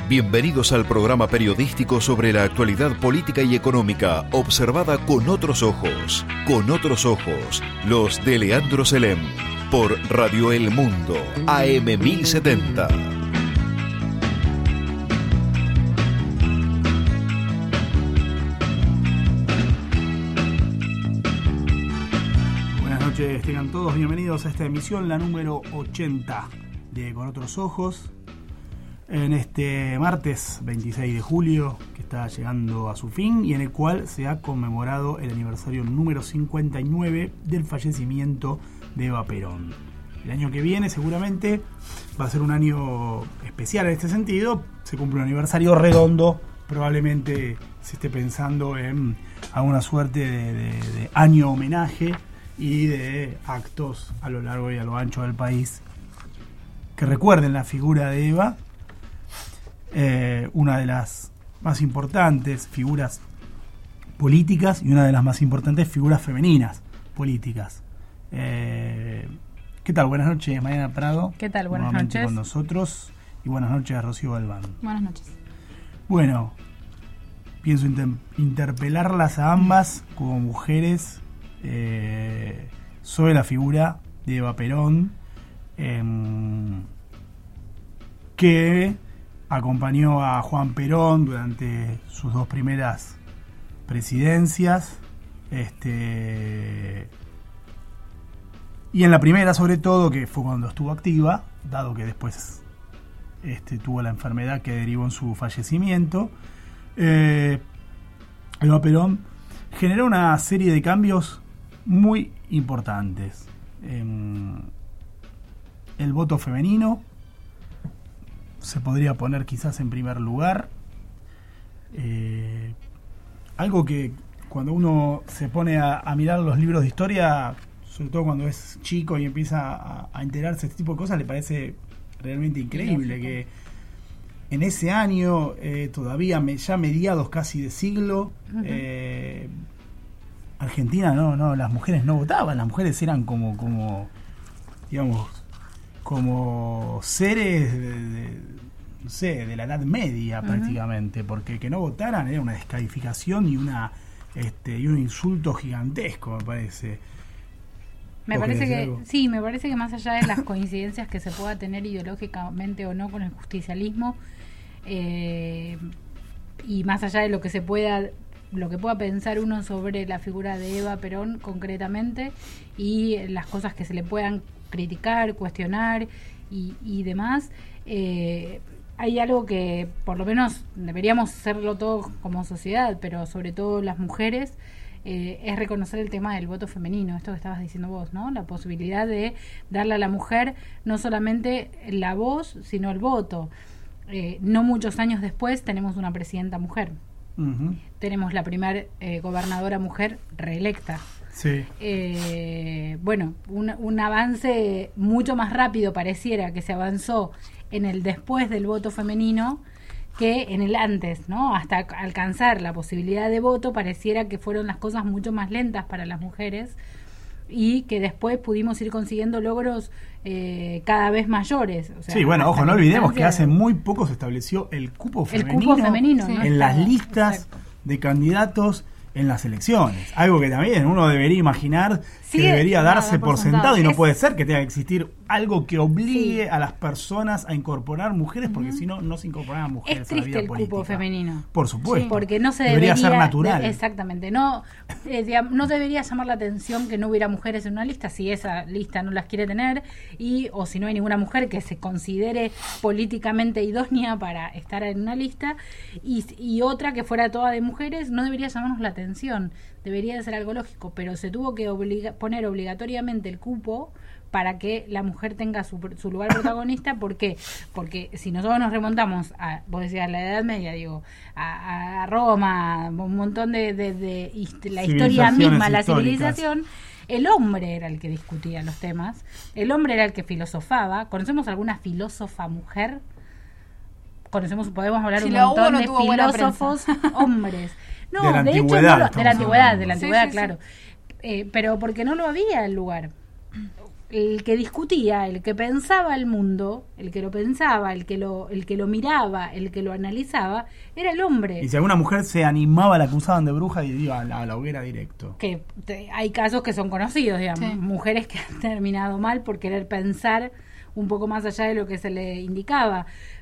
Bienvenidos al programa periodístico sobre la actualidad política y económica, observada con otros ojos. Con otros ojos, los de Leandro Selem, por Radio El Mundo, AM 1070. Buenas noches, tengan todos bienvenidos a esta emisión, la número 80 de Con Otros Ojos. En este martes 26 de julio, que está llegando a su fin y en el cual se ha conmemorado el aniversario número 59 del fallecimiento de Eva Perón. El año que viene seguramente va a ser un año especial en este sentido, se cumple un aniversario redondo, probablemente se esté pensando en alguna suerte de año homenaje y de actos a lo largo y a lo ancho del país que recuerden la figura de Eva. Una de las más importantes figuras políticas y una de las más importantes figuras femeninas políticas. ¿Qué tal? Buenas noches, Mariana Prado. ¿Qué tal? Buenas nuevamente noches. Con nosotros. Y buenas noches a Rocío Galván. Buenas noches. Bueno, pienso interpelarlas a ambas como mujeres sobre la figura de Eva Perón, que acompañó a Juan Perón durante sus dos primeras presidencias, y en la primera sobre todo, que fue cuando estuvo activa, dado que después tuvo la enfermedad que derivó en su fallecimiento. Eva Perón generó una serie de cambios muy importantes. El voto femenino se podría poner quizás en primer lugar. Algo que cuando uno se pone a mirar los libros de historia, sobre todo cuando es chico y empieza a enterarse de este tipo de cosas, le parece realmente increíble que en ese año, todavía ya mediados casi de siglo, Argentina no, las mujeres no votaban, las mujeres eran como digamos, como seres de la Edad Media prácticamente, porque que no votaran era una descalificación y un insulto gigantesco, me parece. Me parece que más allá de las coincidencias que se pueda tener ideológicamente o no con el justicialismo, y más allá de lo que pueda pensar uno sobre la figura de Eva Perón concretamente y las cosas que se le puedan criticar, cuestionar y demás, hay algo que por lo menos deberíamos hacerlo todos como sociedad, pero sobre todo las mujeres, es reconocer el tema del voto femenino, esto que estabas diciendo vos, ¿no? La posibilidad de darle a la mujer no solamente la voz, sino el voto. No muchos años después tenemos una presidenta mujer. Tenemos la primera gobernadora mujer reelecta. Sí. Bueno, un avance mucho más rápido pareciera que se avanzó en el después del voto femenino que en el antes, ¿no? Hasta alcanzar la posibilidad de voto pareciera que fueron las cosas mucho más lentas para las mujeres y que después pudimos ir consiguiendo logros cada vez mayores. O sea, sí, bueno, ojo, no olvidemos que hace muy poco se estableció el cupo femenino, sí, en las listas de candidatos en las elecciones. Algo que también uno debería imaginar que debería darse por sentado, y no puede ser que tenga que existir algo que obligue a las personas a incorporar mujeres, porque si no, no se incorporan mujeres a la vida política. Es triste el cupo femenino. Por supuesto. Sí, porque no se debería ser natural. Exactamente. No debería llamar la atención que no hubiera mujeres en una lista si esa lista no las quiere tener, o si no hay ninguna mujer que se considere políticamente idónea para estar en una lista, y otra que fuera toda de mujeres, no debería llamarnos la atención. Debería de ser algo lógico, pero se tuvo que poner obligatoriamente el cupo para que la mujer tenga su lugar protagonista. ¿Por qué? Porque si nosotros nos remontamos a, vos decías, la Edad Media, a Roma, un montón de la historia misma, la civilización, el hombre era el que discutía los temas, el hombre era el que filosofaba. ¿Conocemos alguna filósofa mujer? Podemos hablar un montón de filósofos hombres. No, de la antigüedad, claro. Pero porque no lo había el lugar. el que discutía, el que pensaba el mundo, el que lo pensaba, el que lo miraba, el que lo analizaba, era el hombre. Y si alguna mujer se animaba, la acusaban de bruja y iba a la hoguera directo. Que hay casos que son conocidos, digamos, mujeres que han terminado mal por querer pensar un poco más allá de lo que se le indicaba.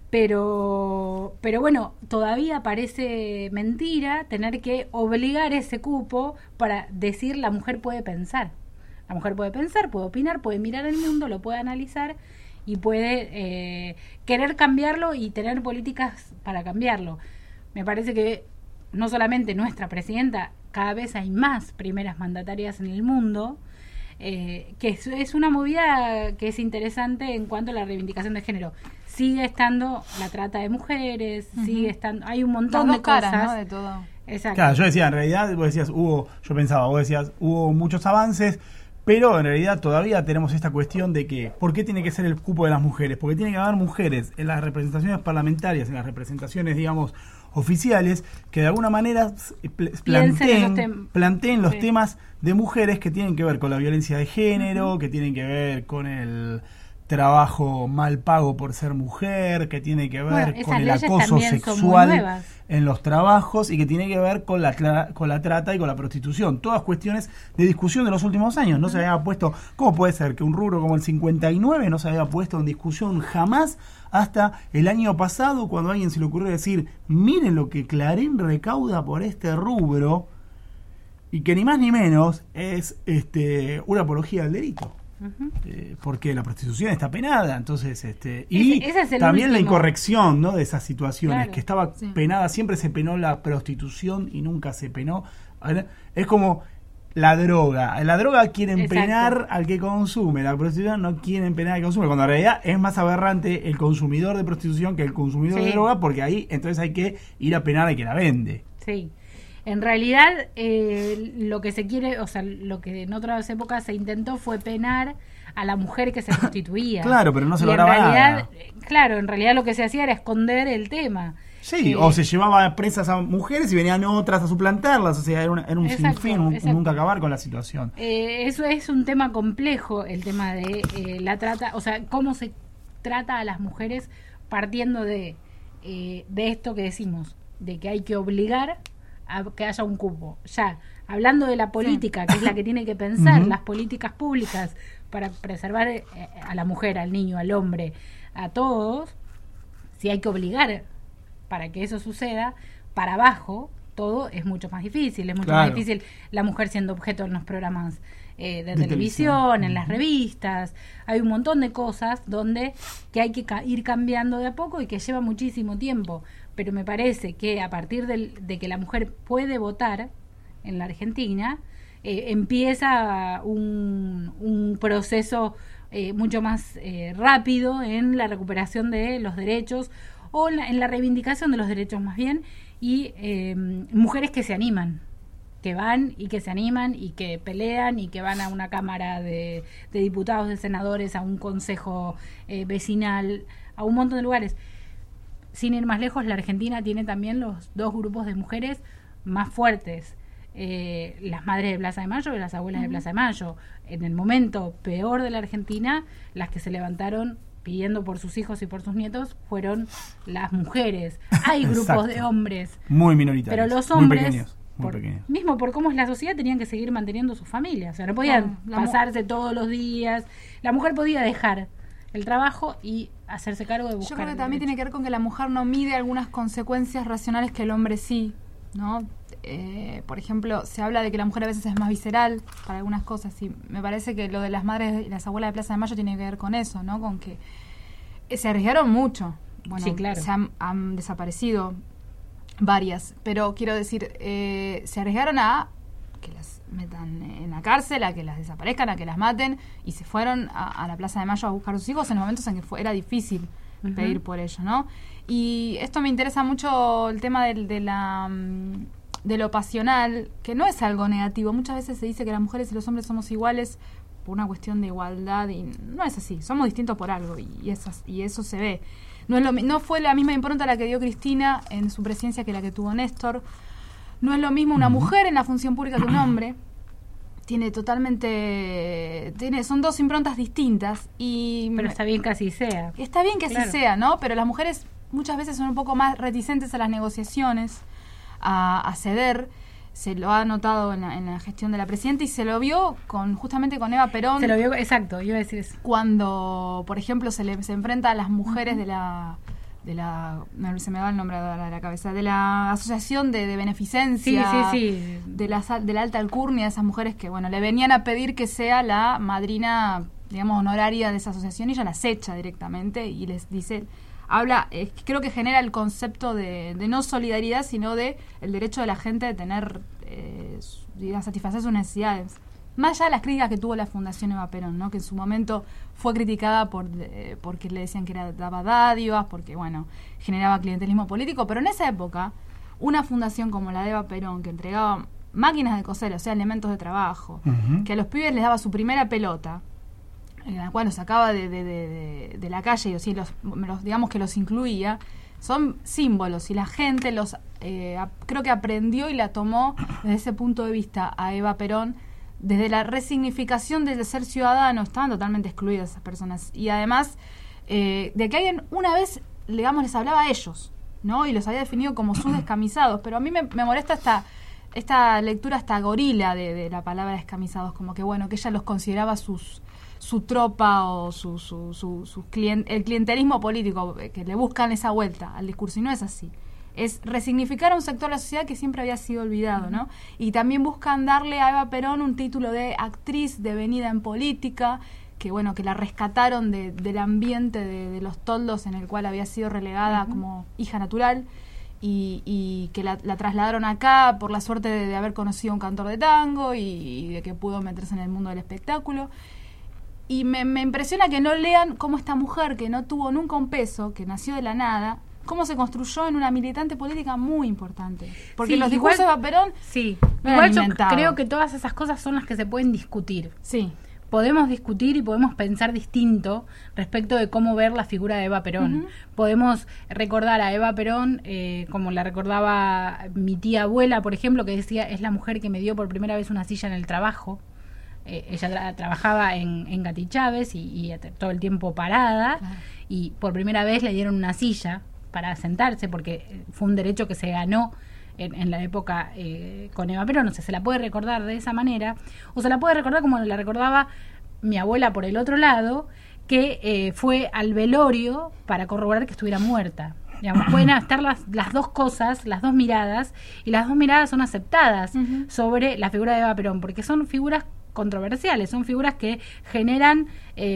Pero bueno, todavía parece mentira tener que obligar ese cupo para decir la mujer puede pensar. La mujer puede pensar, puede opinar, puede mirar el mundo, lo puede analizar y puede querer cambiarlo y tener políticas para cambiarlo. Me parece que no solamente nuestra presidenta, cada vez hay más primeras mandatarias en el mundo, que es una movida que es interesante en cuanto a la reivindicación de género. Sigue estando la trata de mujeres, sigue estando, hay un montón de cosas, caras, ¿no? De todo. Exacto. Claro, yo decía, en realidad, vos decías, vos decías, hubo muchos avances, pero en realidad todavía tenemos esta cuestión de que, ¿por qué tiene que ser el cupo de las mujeres? Porque tiene que haber mujeres en las representaciones parlamentarias, en las representaciones, digamos, oficiales, que de alguna manera planteen los temas de mujeres que tienen que ver con la violencia de género, que tienen que ver con el trabajo mal pago por ser mujer, que tiene que ver con el acoso sexual en los trabajos y que tiene que ver con la trata y con la prostitución. Todas cuestiones de discusión de los últimos años. No se había puesto, ¿cómo puede ser que un rubro como el 59 no se había puesto en discusión jamás hasta el año pasado, cuando a alguien se le ocurrió decir, miren lo que Clarín recauda por este rubro, y que ni más ni menos es una apología del delito? Porque la prostitución está penada, entonces y ese es también la incorrección, ¿no?, de esas situaciones, claro, que estaba penada, siempre se penó la prostitución y nunca se penó. Es como la droga quieren penar al que consume, la prostitución no quieren penar al que consume, cuando en realidad es más aberrante el consumidor de prostitución que el consumidor de droga, porque ahí entonces hay que ir a penar al que la vende. Sí. En realidad, lo que se quiere, o sea, lo que en otras épocas se intentó fue penar a la mujer que se prostituía. Claro, pero no se lograba nada. Claro, en realidad lo que se hacía era esconder el tema. Sí, o se llevaba presas a mujeres y venían otras a suplantarlas, o sea, era un sinfín, nunca acabar con la situación. Eso es un tema complejo, el tema de la trata, o sea, cómo se trata a las mujeres partiendo de esto que decimos, de que hay que obligar a que haya un cupo. Ya, hablando de la política, que es la que tiene que pensar, las políticas públicas para preservar a la mujer, al niño, al hombre, a todos, si hay que obligar para que eso suceda, para abajo todo es mucho más difícil, es mucho más difícil la mujer siendo objeto en los programas de televisión, en las revistas, hay un montón de cosas donde que hay que ir cambiando de a poco y que lleva muchísimo tiempo, pero me parece que a partir de que la mujer puede votar en la Argentina, empieza un proceso mucho más rápido en la recuperación de los derechos o en la reivindicación de los derechos más bien, y mujeres que se animan, que van y que se animan y que pelean y que van a una cámara de diputados, de senadores, a un consejo vecinal, a un montón de lugares. Sin ir más lejos, la Argentina tiene también los dos grupos de mujeres más fuertes, las madres de Plaza de Mayo y las abuelas de Plaza de Mayo. En el momento peor de la Argentina, las que se levantaron pidiendo por sus hijos y por sus nietos fueron las mujeres. Hay grupos de hombres muy minoritarios, pero los hombres muy pequeños. Mismo por cómo es la sociedad, tenían que seguir manteniendo sus familias, o sea, no podían pasarse todos los días. La mujer podía dejar el trabajo y hacerse cargo de buscar. Yo creo que también tiene que ver con que la mujer no mide algunas consecuencias racionales que el hombre sí, ¿no? Por ejemplo, se habla de que la mujer a veces es más visceral para algunas cosas, y me parece que lo de las madres y las abuelas de Plaza de Mayo tiene que ver con eso, ¿no? Con que se arriesgaron mucho. Bueno, sí, claro. Se han desaparecido varias, pero quiero decir, se arriesgaron a que las metan en la cárcel, a que las desaparezcan, a que las maten, y se fueron a la Plaza de Mayo a buscar a sus hijos en momentos en que era difícil pedir por ellos, ¿no? Y esto me interesa mucho, el tema de lo pasional, que no es algo negativo. Muchas veces se dice que las mujeres y los hombres somos iguales por una cuestión de igualdad, y no es así, somos distintos por algo, y eso se ve. No fue la misma impronta la que dio Cristina en su presidencia que la que tuvo Néstor. No es lo mismo una mujer en la función pública que un hombre. son dos improntas distintas pero está bien que así sea. Está bien que así sea, ¿no? Pero las mujeres muchas veces son un poco más reticentes a las negociaciones, a ceder. Se lo ha notado en la gestión de la presidenta y se lo vio justamente con Eva Perón. Se lo vio, exacto, iba a decir eso. Cuando, por ejemplo, se enfrenta a las mujeres de la no se me va el nombre de la cabeza, de la asociación de beneficencia, de la alta alcurnia, de esas mujeres que, bueno, le venían a pedir que sea la madrina, digamos, honoraria de esa asociación, y ella las echa directamente y les dice, creo que genera el concepto de no solidaridad, sino de el derecho de la gente de tener, satisfacer sus necesidades. Más allá de las críticas que tuvo la Fundación Eva Perón, ¿no? Que en su momento fue criticada porque le decían que daba dádivas, porque, bueno, generaba clientelismo político, pero en esa época, una fundación como la de Eva Perón, que entregaba máquinas de coser, o sea, elementos de trabajo, que a los pibes les daba su primera pelota, en la cual los sacaba de la calle y así digamos que los incluía, son símbolos, y la gente creo que aprendió y la tomó desde ese punto de vista a Eva Perón. Desde la resignificación de ser ciudadano, estaban totalmente excluidas esas personas. Y además, de que alguien una vez, digamos, les hablaba a ellos, ¿no? Y los había definido como sus descamisados. Pero a mí me molesta esta lectura hasta gorila de la palabra descamisados, como que, bueno, que ella los consideraba su tropa o el clientelismo político, que le buscan esa vuelta al discurso, y no es así. Es resignificar a un sector de la sociedad que siempre había sido olvidado, ¿no? Y también buscan darle a Eva Perón un título de actriz devenida en política, que, bueno, que la rescataron del ambiente de los toldos en el cual había sido relegada como hija natural, y que la trasladaron acá por la suerte de haber conocido a un cantor de tango y de que pudo meterse en el mundo del espectáculo. Y me impresiona que no lean cómo esta mujer, que no tuvo nunca un peso, que nació de la nada, cómo se construyó en una militante política muy importante. Porque los discursos de Eva Perón igual yo creo que todas esas cosas son las que se pueden discutir. Sí. Podemos discutir y podemos pensar distinto respecto de cómo ver la figura de Eva Perón. Podemos recordar a Eva Perón como la recordaba mi tía abuela, por ejemplo, que decía, es la mujer que me dio por primera vez una silla en el trabajo. Ella trabajaba en Gati Chávez y todo el tiempo parada, y por primera vez le dieron una silla para sentarse, porque fue un derecho que se ganó en la época con Eva Perón. O sea, se la puede recordar de esa manera, o se la puede recordar como la recordaba mi abuela por el otro lado, que fue al velorio para corroborar que estuviera muerta. Digamos, pueden estar las dos cosas, las dos miradas, y las dos miradas son aceptadas sobre la figura de Eva Perón, porque son figuras controversiales, son figuras que generan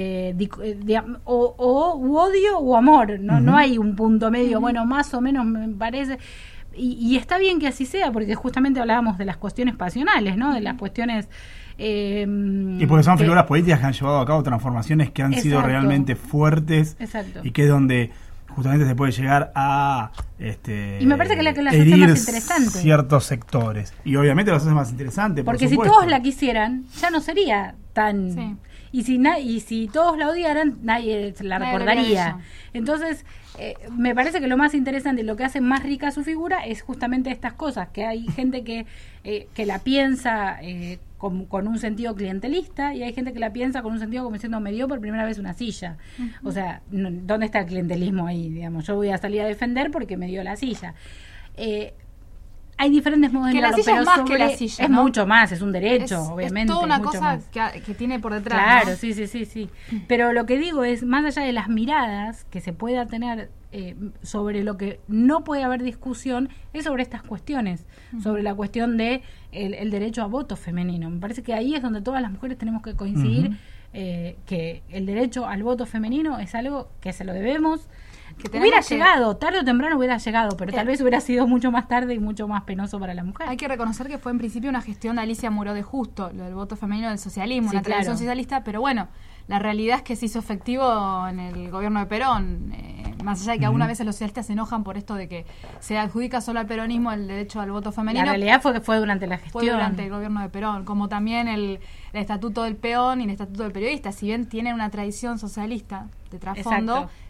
odio o amor, no hay un punto medio, bueno, más o menos me parece, y está bien que así sea, porque justamente hablábamos de las cuestiones pasionales, ¿no? De las cuestiones y porque son figuras políticas que han llevado a cabo transformaciones que han sido realmente fuertes. Exacto. Y que es donde justamente se puede llegar a y me parece que las hace más interesante ciertos sectores, y obviamente los hace más interesantes, porque por supuesto. Si todos la quisieran ya no sería tan y si todos la odiaran nadie la recordaría. Entonces me parece que lo más interesante y lo que hace más rica su figura es justamente estas cosas, que hay gente que la piensa con un sentido clientelista, y hay gente que la piensa con un sentido como diciendo, me dio por primera vez una silla. O sea, ¿dónde está el clientelismo ahí? Digamos, yo voy a salir a defender porque me dio la silla. Hay diferentes modos de mirarlo, pero es más que la silla, es ¿no? mucho más, es un derecho, obviamente. Es toda una mucho cosa más. Que tiene por detrás. Claro, ¿no? sí. Pero lo que digo es, más allá de las miradas que se pueda tener sobre lo que no puede haber discusión, es sobre estas cuestiones, sobre la cuestión de el derecho a voto femenino. Me parece que ahí es donde todas las mujeres tenemos que coincidir, que el derecho al voto femenino es algo que se lo debemos. Que hubiera llegado, tarde o temprano hubiera llegado, pero tal vez hubiera sido mucho más tarde y mucho más penoso para la mujer. Hay que reconocer que fue en principio una gestión de Alicia Muró de Justo, lo del voto femenino del socialismo, una tradición socialista, pero bueno, la realidad es que se hizo efectivo en el gobierno de Perón, más allá de que algunas veces los socialistas se enojan por esto de que se adjudica solo al peronismo el derecho al voto femenino. La realidad fue que fue durante la gestión. Fue durante el gobierno de Perón, como también el estatuto del peón y el estatuto del periodista, si bien tienen una tradición socialista de trasfondo,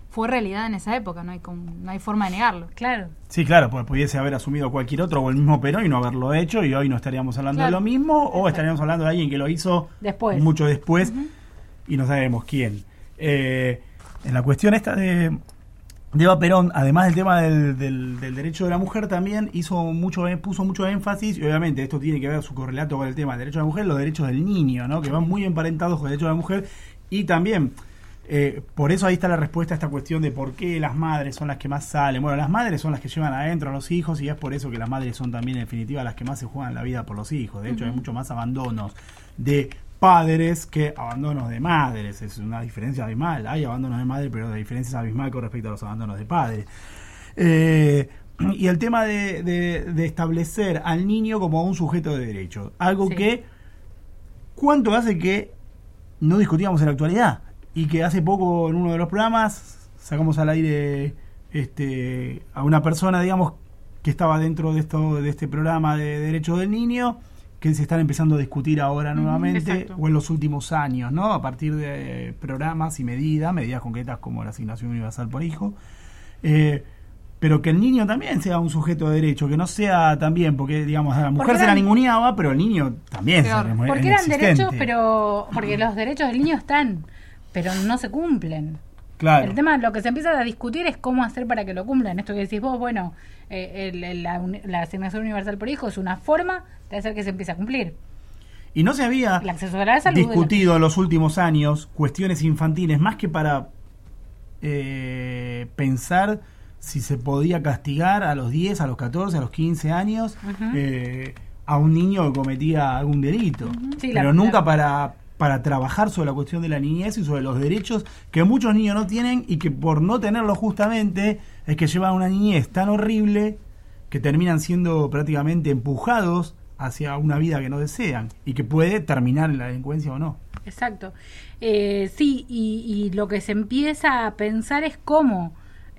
fue realidad en esa época, no hay forma de negarlo. Claro. Sí, claro, pues pudiese haber asumido cualquier otro o el mismo Perón y no haberlo hecho, y hoy no estaríamos hablando de lo mismo, o estaríamos hablando de alguien que lo hizo mucho después y no sabemos quién. En la cuestión esta de Eva Perón, además del tema del derecho de la mujer, también puso mucho énfasis, y obviamente esto tiene que ver su correlato con el tema del derecho de la mujer, los derechos del niño, ¿no? Que van muy emparentados con el derecho de la mujer, y también por eso ahí está la respuesta a esta cuestión de por qué las madres son las que más salen. Bueno, las madres son las que llevan adentro a los hijos, y es por eso que las madres son también en definitiva las que más se juegan la vida por los hijos. De hecho, hay mucho más abandonos de padres que abandonos de madres. Es una diferencia abismal. Hay abandonos de madre, pero la diferencia es abismal con respecto a los abandonos de padres. Y el tema de establecer al niño como un sujeto de derecho, algo que ¿cuánto hace que no discutíamos en la actualidad? Y que hace poco en uno de los programas sacamos al aire a una persona, digamos, que estaba dentro de este programa de derechos del niño, que se están empezando a discutir ahora nuevamente, o en los últimos años, ¿no? A partir de programas y medidas concretas como la asignación universal por hijo, pero que el niño también sea un sujeto de derecho, que no sea también, porque digamos a la mujer se la ninguneaba, pero el niño también porque eran derechos, pero porque los derechos del niño están, pero no se cumplen. Claro. El tema, lo que se empieza a discutir es cómo hacer para que lo cumplan. Esto que decís vos, bueno, la asignación universal por hijo es una forma de hacer que se empiece a cumplir. Y no se había discutido en los últimos años cuestiones infantiles, más que para pensar si se podía castigar a los 10, a los 14, a los 15 años a un niño que cometía algún delito. Sí, pero nunca para trabajar sobre la cuestión de la niñez y sobre los derechos que muchos niños no tienen, y que por no tenerlos justamente es que llevan una niñez tan horrible que terminan siendo prácticamente empujados hacia una vida que no desean y que puede terminar en la delincuencia o no. Exacto. Sí, y lo que se empieza a pensar es cómo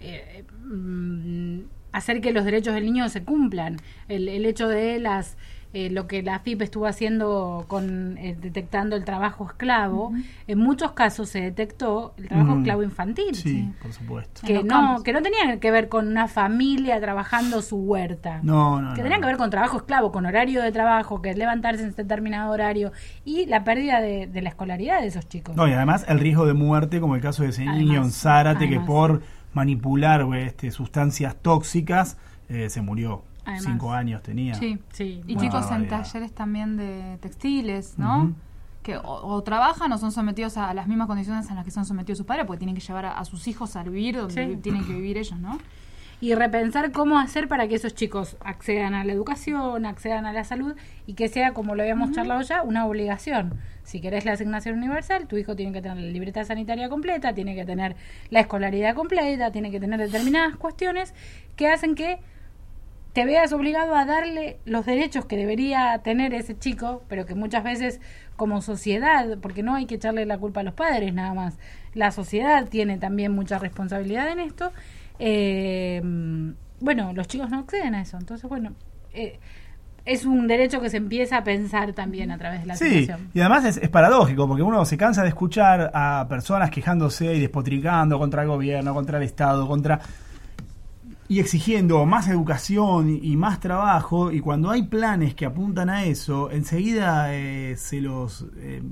hacer que los derechos del niño se cumplan. El hecho de lo que la AFIP estuvo haciendo con detectando el trabajo esclavo, en muchos casos se detectó el trabajo esclavo infantil. Sí, por supuesto. Que no tenía que ver con una familia trabajando su huerta. Que tenía que ver con trabajo esclavo, con horario de trabajo, que es levantarse en determinado horario, y la pérdida de la escolaridad de esos chicos. No, y además el riesgo de muerte, como el caso de ese niño en Zárate, que por manipular sustancias tóxicas se murió. Además, 5 años tenía. Sí. Y chicos en talleres también de textiles, ¿no? Que o trabajan o son sometidos a las mismas condiciones en las que son sometidos sus padres, porque tienen que llevar a sus hijos a vivir donde tienen que vivir ellos, ¿no? Y repensar cómo hacer para que esos chicos accedan a la educación, accedan a la salud, y que sea, como lo habíamos charlado ya, una obligación. Si querés la asignación universal, tu hijo tiene que tener la libreta sanitaria completa, tiene que tener la escolaridad completa, tiene que tener determinadas cuestiones que hacen que te veas obligado a darle los derechos que debería tener ese chico, pero que muchas veces como sociedad, porque no hay que echarle la culpa a los padres nada más, la sociedad tiene también mucha responsabilidad en esto. Bueno, los chicos no acceden a eso, entonces bueno, es un derecho que se empieza a pensar también a través de la situación. Y además es paradójico, porque uno se cansa de escuchar a personas quejándose y despotricando contra el gobierno, contra el Estado, y exigiendo más educación y más trabajo, y cuando hay planes que apuntan a eso, enseguida se los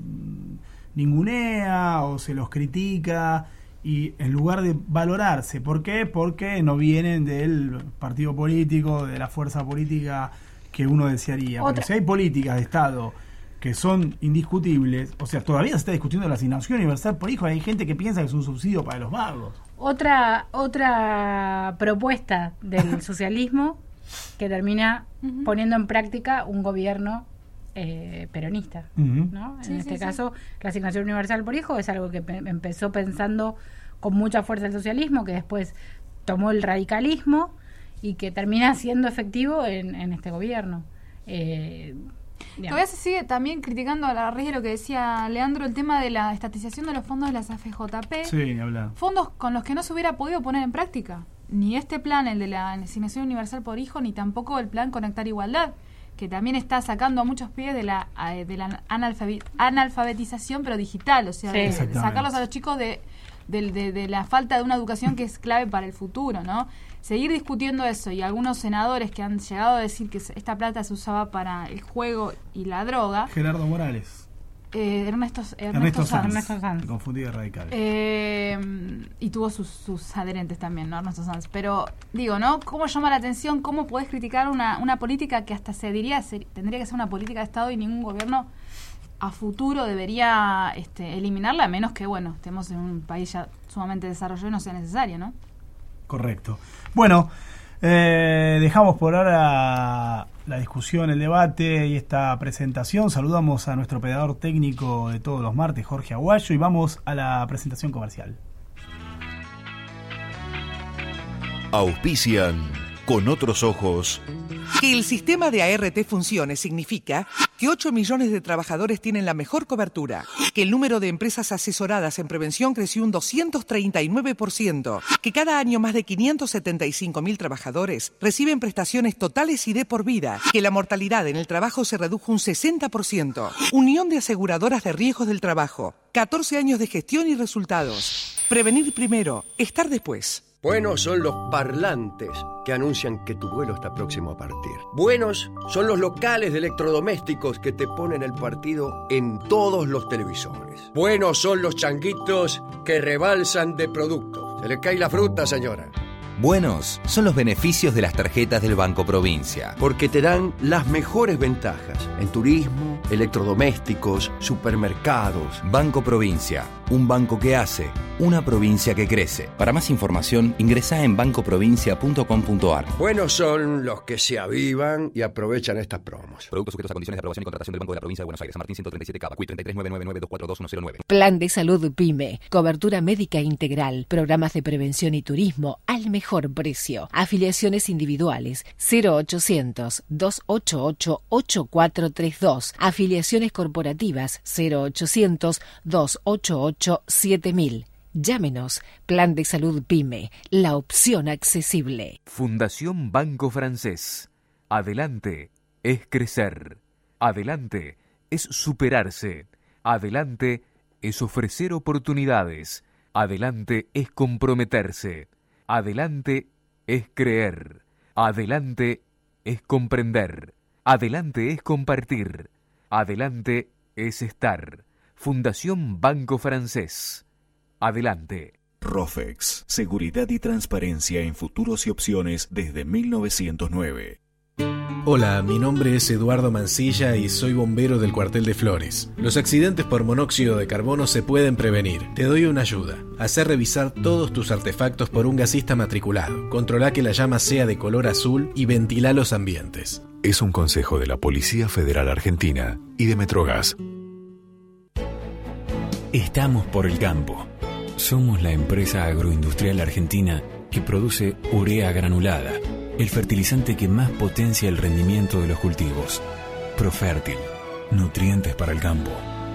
ningunea o se los critica, y en lugar de valorarse. ¿Por qué? Porque no vienen del partido político, de la fuerza política que uno desearía. Porque si hay políticas de Estado que son indiscutibles, o sea, todavía se está discutiendo la asignación universal por hijo, hay gente que piensa que es un subsidio para los vagos. Otra propuesta del socialismo que termina poniendo en práctica un gobierno peronista, ¿no? En este caso, la asignación universal por hijo es algo que empezó pensando con mucha fuerza el socialismo, que después tomó el radicalismo y que termina siendo efectivo en este gobierno. Todavía se sigue también criticando a la raíz de lo que decía Leandro, el tema de la estatización de los fondos de las AFJP. Sí, ni hablar. Fondos con los que no se hubiera podido poner en práctica. Ni este plan, el de la asignación universal por hijo, ni tampoco el plan Conectar Igualdad, que también está sacando a muchos pibes de la analfabetización, pero digital. O sea, sacarlos a los chicos de de la falta de una educación que es clave para el futuro, ¿no? Seguir discutiendo eso, y algunos senadores que han llegado a decir que esta plata se usaba para el juego y la droga. Gerardo Morales. Ernesto Sanz. Confundí de radical. Y tuvo sus adherentes también, ¿no? Ernesto Sanz. Pero, digo, ¿no? ¿Cómo llama la atención? ¿Cómo podés criticar una política que hasta tendría que ser una política de Estado y ningún gobierno a futuro debería eliminarla, a menos que, bueno, estemos en un país ya sumamente desarrollado y no sea necesario, ¿no? Correcto. Bueno, dejamos por ahora la discusión, el debate y esta presentación. Saludamos a nuestro operador técnico de todos los martes, Jorge Aguayo, y vamos a la presentación comercial. Auspician Con Otros Ojos. Que el sistema de ART funcione significa que 8 millones de trabajadores tienen la mejor cobertura, que el número de empresas asesoradas en prevención creció un 239%, que cada año más de 575.000 trabajadores reciben prestaciones totales y de por vida, que la mortalidad en el trabajo se redujo un 60%. Unión de Aseguradoras de Riesgos del Trabajo, 14 años de gestión y resultados. Prevenir primero, estar después. Buenos son los parlantes que anuncian que tu vuelo está próximo a partir. Buenos son los locales de electrodomésticos que te ponen el partido en todos los televisores. Buenos son los changuitos que rebalsan de productos. Se le cae la fruta, señora. Buenos son los beneficios de las tarjetas del Banco Provincia. Porque te dan las mejores ventajas en turismo, electrodomésticos, supermercados. Banco Provincia, un banco que hace, una provincia que crece. Para más información, ingresá en bancoprovincia.com.ar. Buenos son los que se avivan y aprovechan estas promos. Productos sujetos a condiciones de aprobación y contratación del Banco de la Provincia de Buenos Aires. San Martín 137 Cava, CUI 339992421009. Plan de salud PYME, cobertura médica integral, programas de prevención y turismo al mejor precio. Afiliaciones individuales 0800-288-8432. Afiliaciones corporativas 0800-288-7000. Llámenos. Plan de salud PYME, la opción accesible. Fundación Banco Francés. Adelante es crecer. Adelante es superarse. Adelante es ofrecer oportunidades. Adelante es comprometerse. Adelante es creer. Adelante es comprender. Adelante es compartir. Adelante es estar. Fundación Banco Francés. Adelante. Rofex, seguridad y transparencia en futuros y opciones desde 1909. Hola, mi nombre es Eduardo Mancilla y soy bombero del cuartel de Flores. Los accidentes por monóxido de carbono se pueden prevenir. Te doy una ayuda. Hacé revisar todos tus artefactos por un gasista matriculado. Controlá que la llama sea de color azul y ventilá los ambientes. Es un consejo de la Policía Federal Argentina y de Metrogas. Estamos por el campo. Somos la empresa agroindustrial argentina que produce urea granulada, el fertilizante que más potencia el rendimiento de los cultivos. Profértil, nutrientes para el campo.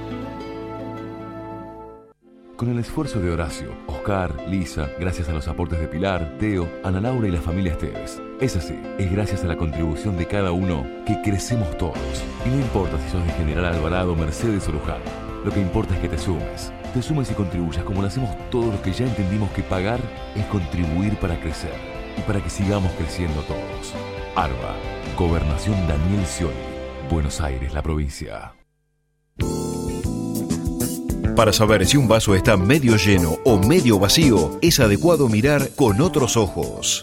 Con el esfuerzo de Horacio, Oscar, Lisa, gracias a los aportes de Pilar, Teo, Ana Laura y la familia Esteves. Es así, es gracias a la contribución de cada uno que crecemos todos. Y no importa si sos de General Alvarado, Mercedes o Luján. Lo que importa es que te sumes. Te sumes y contribuyas como lo hacemos todos los que ya entendimos que pagar es contribuir para crecer. Y para que sigamos creciendo todos. ARBA, Gobernación Daniel Scioli, Buenos Aires, la provincia. Para saber si un vaso está medio lleno o medio vacío, es adecuado mirar con otros ojos.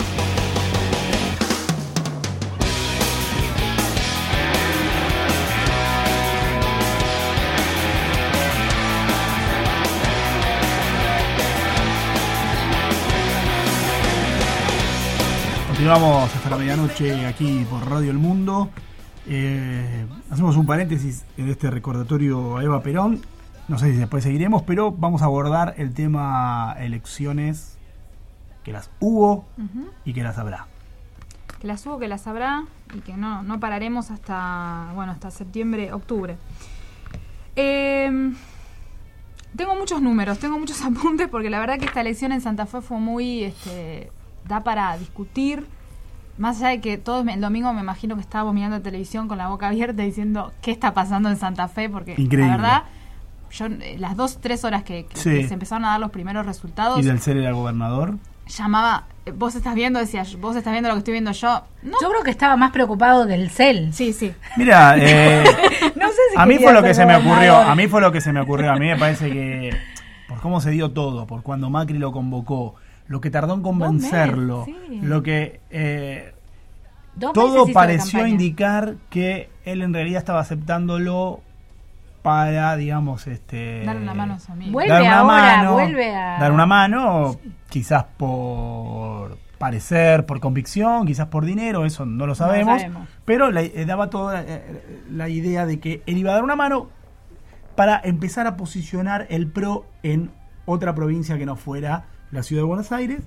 Continuamos hasta la medianoche aquí por Radio El Mundo. Hacemos un paréntesis en este recordatorio a Eva Perón. No sé si después seguiremos, pero vamos a abordar el tema elecciones, que las hubo y que las habrá. Que las hubo, que las habrá y que no pararemos hasta septiembre, octubre. Tengo muchos números, tengo muchos apuntes, porque la verdad que esta elección en Santa Fe fue muy... da para discutir, más allá de que todos el domingo me imagino que estábamos mirando la televisión con la boca abierta diciendo qué está pasando en Santa Fe, porque increíble. La verdad yo las 2-3 horas que Sí. se empezaron a dar los primeros resultados, ¿Y del ser era gobernador? llamaba, vos estás viendo, decía, vos estás viendo lo que estoy viendo yo. No. Yo creo que estaba más preocupado del CEL. Sí, sí. Mira, No sé si a mí quería fue lo que ser se me ocurrió. gobernador. A mí fue lo que se me ocurrió. A mí me parece que por cómo se dio todo, por cuando Macri lo convocó, lo que tardó en convencerlo, 2 meses, sí. lo que 2 meses todo hizo de pareció campaña. indicar que él en realidad estaba aceptándolo para, digamos, Darle una mano a su amigo. Vuelve dar una ahora, mano, vuelve a... dar una mano, quizás por parecer, por convicción, quizás por dinero, eso no lo sabemos, pero daba toda la idea de que él iba a dar una mano para empezar a posicionar el PRO en otra provincia que no fuera la ciudad de Buenos Aires.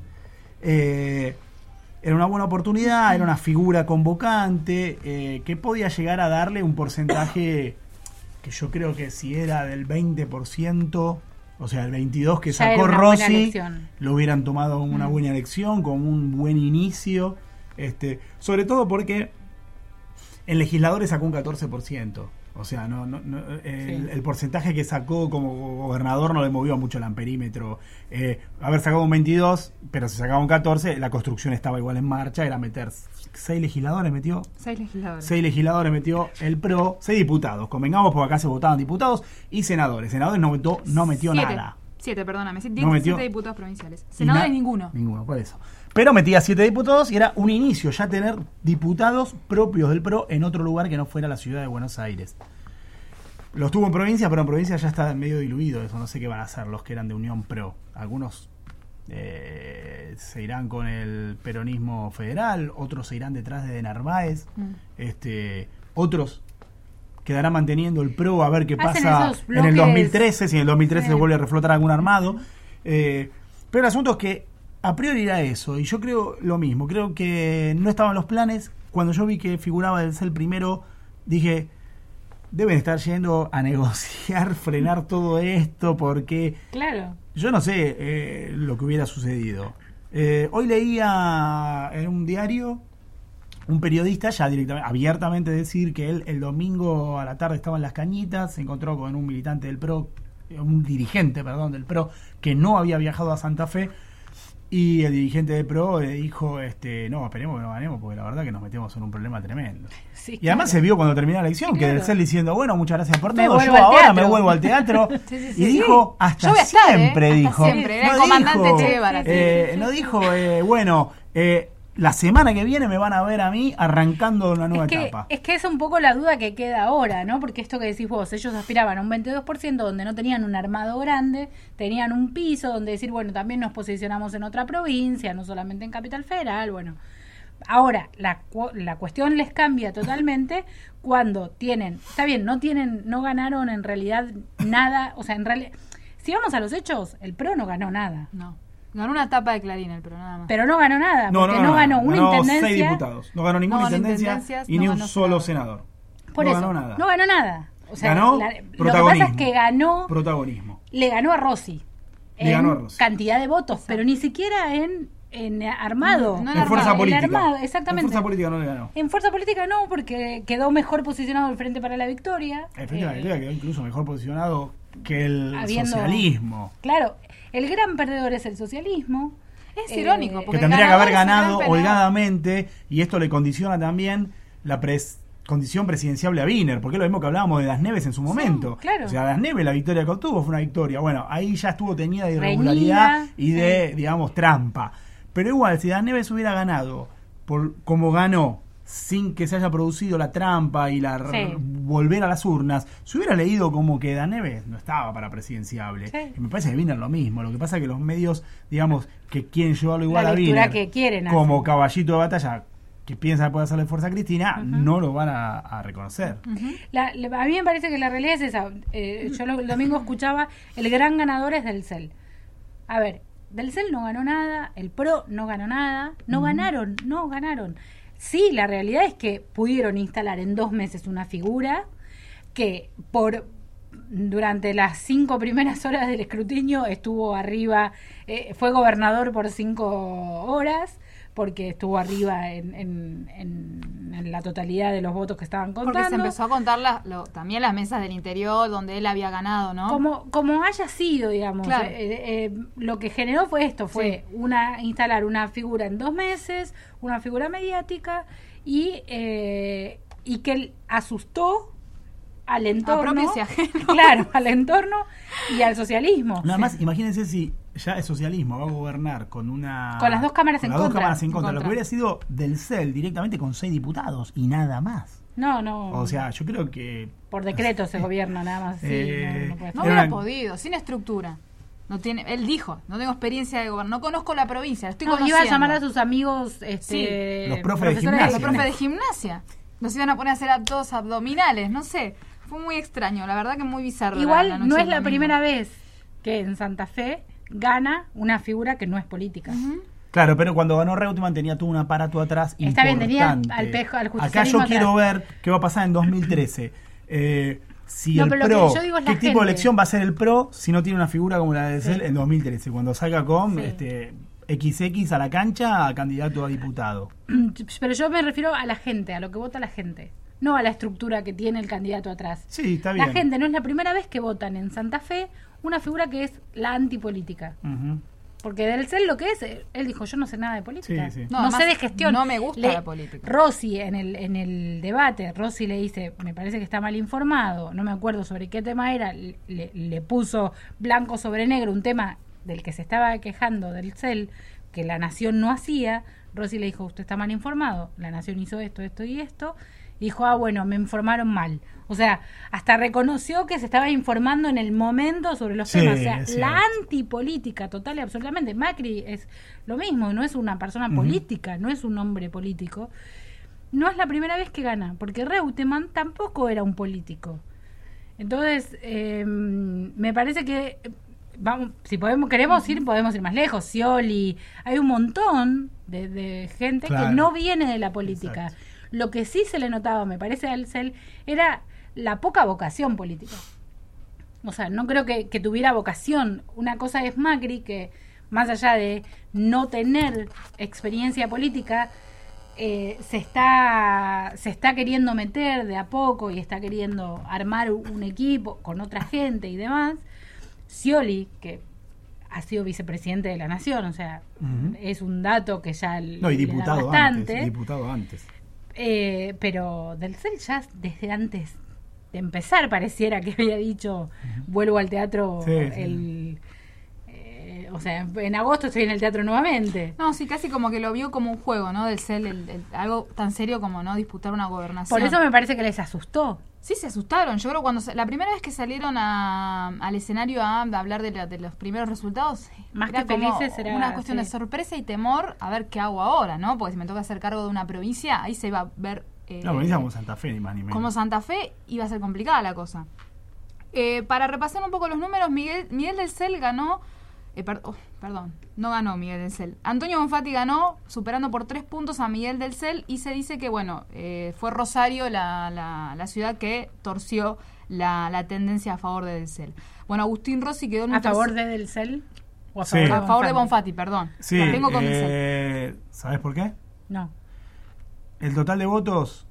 Era una buena oportunidad, era una figura convocante que podía llegar a darle un porcentaje que yo creo que si era del 20%, o sea, el 22% que Ya era sacó una buena Rossi, elección. lo hubieran tomado como una buena elección, como un buen inicio, sobre todo porque en legisladores sacó un 14%. O sea, el porcentaje que sacó como gobernador no le movió mucho el amperímetro. Haber sacado un 22, pero si sacaba un 14, la construcción estaba igual en marcha, era meter 6 legisladores, metió 6 legisladores metió el PRO, 6 diputados, convengamos, porque acá se votaban diputados y senadores. Senadores no metió nada. 7, perdóname. 17 diputados provinciales. Senadores ninguno. Ninguno, por eso. Pero metía 7 diputados y era un inicio ya tener diputados propios del PRO en otro lugar que no fuera la ciudad de Buenos Aires. Los tuvo en provincia, pero en provincia ya está medio diluido eso. No sé qué van a hacer los que eran de Unión PRO. Algunos se irán con el peronismo federal, otros se irán detrás de Narváez, otros quedarán manteniendo el PRO a ver qué pasa en el 2013, si en el 2013 se vuelve a reflotar algún armado. Pero el asunto es que a priori era eso, y yo creo lo mismo, creo que no estaban los planes. Cuando yo vi que figuraba del CEL primero, dije, deben estar yendo a negociar, frenar todo esto, porque claro, yo no sé lo que hubiera sucedido. Hoy leía en un diario un periodista ya directamente, abiertamente decir que él el domingo a la tarde estaba en Las Cañitas, se encontró con un militante del PRO, un dirigente, perdón, del PRO, que no había viajado a Santa Fe, y el dirigente del PRO dijo, no, esperemos que no ganemos, porque la verdad que nos metemos en un problema tremendo. Sí, y además se vio cuando terminó la elección, sí, que claro. del CEL diciendo, bueno, muchas gracias por todo, yo vuelvo al ahora teatro. me vuelvo al teatro. Sí, y dijo, hasta Yo voy a estar, siempre, dijo. Hasta siempre, era el No comandante dijo, Che Guevara. no dijo, bueno, la semana que viene me van a ver a mí arrancando una nueva etapa. Es que es un poco la duda que queda ahora, ¿no? Porque esto que decís vos, ellos aspiraban a un 22% donde no tenían un armado grande, tenían un piso donde decir, bueno, también nos posicionamos en otra provincia, no solamente en Capital Federal, bueno. Ahora, la cuestión les cambia totalmente cuando tienen, está bien, no ganaron en realidad nada, o sea, en realidad, si vamos a los hechos, el PRO no ganó nada. No. Ganó una etapa de Clarín, el PRO, nada más. Pero no ganó nada, porque no ganó una intendencia. 6 diputados. No ganó ninguna intendencia y ni un solo senador. Por no eso, ganó nada. no ganó nada. O sea, ganó lo que protagonismo. pasa es que ganó protagonismo. Le ganó a Rossi. Le ganó a Rossi. Cantidad de votos, pero ni siquiera en armado. No en fuerza política. Armado, exactamente. En fuerza política no le ganó. En fuerza política no, porque quedó mejor posicionado el Frente para la Victoria. El Frente para la Victoria quedó incluso mejor posicionado que el socialismo. Claro, el gran perdedor es el socialismo. Es irónico, porque que tendría que haber ganado holgadamente, y esto le condiciona también la condición presidenciable a Wiener, porque es lo mismo que hablábamos de Das Neves en su momento. Sí, claro. O sea, Das Neves, la victoria que obtuvo fue una victoria. Bueno, ahí ya estuvo teñida de irregularidad y de, digamos, trampa. Pero igual, si Das Neves hubiera ganado como ganó, sin que se haya producido la trampa y volver a las urnas, se hubiera leído como que Dan Neves no estaba para presidenciable. Sí. Y me parece que Wiener lo mismo. Lo que pasa es que los medios, digamos, que quieren llevarlo igual a Wiener que quieren como caballito de batalla, que piensa que puede hacerle fuerza a Cristina, no lo van a reconocer. A mí me parece que la realidad es esa. Yo el domingo escuchaba, el gran ganador es del CEL. A ver, del CEL no ganó nada, el PRO no ganó nada, no ganaron. Sí, la realidad es que pudieron instalar en 2 meses una figura que durante las 5 primeras horas del escrutinio estuvo arriba, fue gobernador por 5 horas, porque estuvo arriba en la totalidad de los votos que estaban contando. Porque se empezó a contar también las mesas del interior donde él había ganado, ¿no? Como haya sido, digamos. Claro. Lo que generó fue esto, fue instalar una figura en 2 meses, una figura mediática y que él asustó al entorno, claro, al entorno y al socialismo. Nada más, imagínense si ya el socialismo va a gobernar con las dos cámaras en contra. Lo que hubiera sido del CEL directamente con 6 diputados y nada más. No. O sea, yo creo que por decreto se gobierna nada más. No hubiera podido, sin estructura. No tiene, él dijo, no tengo experiencia de gobierno, no conozco la provincia, estoy conociendo. Iba a llamar a sus amigos, los profes de gimnasia. Nos iban a poner a hacer todos abdominales, no sé. Fue muy extraño, la verdad que muy bizarro. Igual no es la primera vez que en Santa Fe gana una figura que no es política. Claro, pero cuando ganó Reutemann tenía todo un aparato atrás Está importante. Bien, tenía al justicialismo Acá yo quiero atrás. ver qué va a pasar en 2013. Si No, el pero PRO, lo que yo digo es la ¿qué tipo de gente. elección va a ser el PRO si no tiene una figura como la de CEL en 2013? Cuando salga con XX a la cancha a candidato a diputado. Pero yo me refiero a la gente, a lo que vota la gente. No a la estructura que tiene el candidato atrás. Sí, está bien. La gente no es la primera vez que votan en Santa Fe una figura que es la antipolítica. Porque del CEL lo que es, él dijo, yo no sé nada de política. No sé de gestión. No me gusta la política. Rossi, en el debate, Rossi le dice, me parece que está mal informado, no me acuerdo sobre qué tema era, le puso blanco sobre negro un tema del que se estaba quejando del CEL, que la Nación no hacía. Rossi le dijo, usted está mal informado, la Nación hizo esto, esto y esto. Y dijo, bueno, me informaron mal. O sea, hasta reconoció que se estaba informando en el momento sobre los temas. O sea, la antipolítica total y absolutamente. Macri es lo mismo, no es una persona política, no es un hombre político. No es la primera vez que gana, porque Reutemann tampoco era un político. Entonces, me parece que vamos, si queremos ir más lejos. Scioli, hay un montón de gente que no viene de la política. Exacto. Lo que sí se le notaba, me parece, al CEL, era la poca vocación política. O sea, no creo que tuviera vocación. Una cosa es Macri, que más allá de no tener experiencia política, se está queriendo meter de a poco y está queriendo armar un equipo con otra gente y demás. Scioli, que ha sido vicepresidente de la Nación, o sea, es un dato que ya y diputado bastante. Diputado antes. Pero del CEL ya desde antes de empezar pareciera que había dicho vuelvo al teatro o sea, en agosto estoy en el teatro nuevamente. No, sí, casi como que lo vio como un juego, ¿no? Del CEL, algo tan serio como no disputar una gobernación. Por eso me parece que les asustó. Sí, se asustaron. Yo creo cuando la primera vez que salieron al escenario a hablar de los primeros resultados, más que felices era una cuestión de sorpresa y temor, a ver qué hago ahora, ¿no? Porque si me toca hacer cargo de una provincia, ahí se va a ver... provincia como Santa Fe, ni más ni menos. Como Santa Fe iba a ser complicada la cosa. Para repasar un poco los números, Miguel del CEL ganó... perdón, no ganó Miguel del CEL. Antonio Bonfatti ganó, superando por 3 puntos a Miguel del CEL, y se dice que, fue Rosario la ciudad que torció la tendencia a favor de del CEL. Bueno, Agustín Rossi quedó en ¿A favor de del CEL? ¿O a favor de Bonfatti, perdón. Sí, la tengo con del CEL. ¿Sabes por qué? No. El total de votos,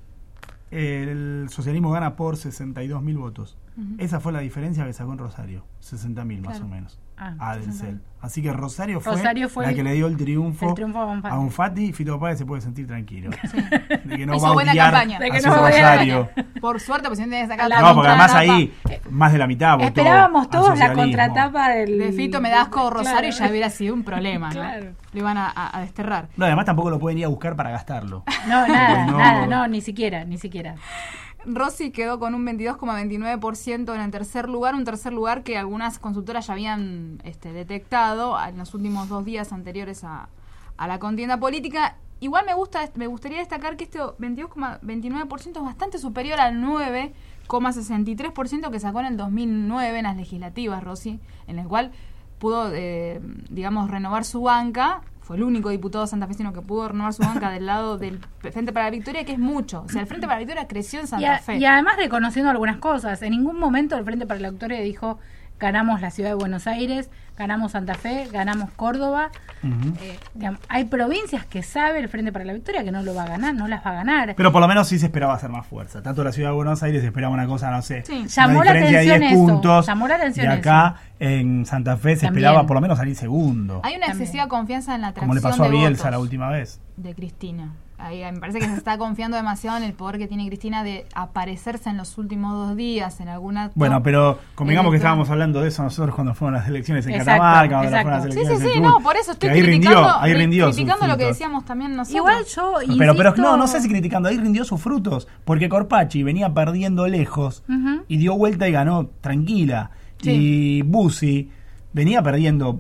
el socialismo gana por 62.000 votos. Esa fue la diferencia que sacó en Rosario, 60.000 más o menos. Del CEL. Así que Rosario fue la que le dio el triunfo a Bonfatti. Fito Páez se puede sentir tranquilo. Sí. De que no hizo va a buena odiar campaña. A su Rosario. Por suerte, pues si no tenés que sacar No, porque además ahí más de la mitad votó. Esperábamos todos la contratapa de Fito me da asco Rosario, y ya hubiera sido un problema, ¿no? Claro. Lo iban a desterrar. No, además tampoco lo pueden ir a buscar para gastarlo. No, nada, ni siquiera. Rossi quedó con un 22,29% en el tercer lugar, un tercer lugar que algunas consultoras ya habían detectado en los últimos 2 días anteriores a la contienda política. Igual me gustaría destacar que este 22,29% es bastante superior al 9,63% que sacó en el 2009 en las legislativas, Rossi, en el cual pudo, renovar su banca. Fue el único diputado santafesino que pudo renovar su banca del lado del Frente para la Victoria, que es mucho. O sea, el Frente para la Victoria creció en Santa Fe. Y además reconociendo algunas cosas. En ningún momento el Frente para la Victoria dijo ganamos la ciudad de Buenos Aires, ganamos Santa Fe, ganamos Córdoba. Digamos, hay provincias que sabe el Frente para la Victoria que no lo va a ganar, no las va a ganar. Pero por lo menos sí se esperaba hacer más fuerza. Tanto la ciudad de Buenos Aires esperaba una cosa, no sé, Sí. una Llamó la diferencia de atención 10 eso, puntos. llamó la atención y acá en Santa Fe se También. esperaba por lo menos salir segundo. Hay una excesiva confianza en la atracción Como le pasó a de Bielsa votos la última vez. de Cristina. Ahí me parece que se está confiando demasiado en el poder que tiene Cristina de aparecerse en los últimos 2 días en algún acto. Bueno, pero convengamos que electoral. estábamos hablando de eso nosotros cuando fueron las elecciones en Exacto, Catamarca, cuando exacto. fueron las Sí, elecciones sí, en sí, Chubut, no, por eso estoy que ahí rindió sus criticando lo que frutos. decíamos también nosotros. Igual yo Pero insisto- no sé si criticando, ahí rindió sus frutos, porque Corpachi venía perdiendo lejos Ujú. y dio vuelta y ganó tranquila. Sí. Y Bussi venía perdiendo,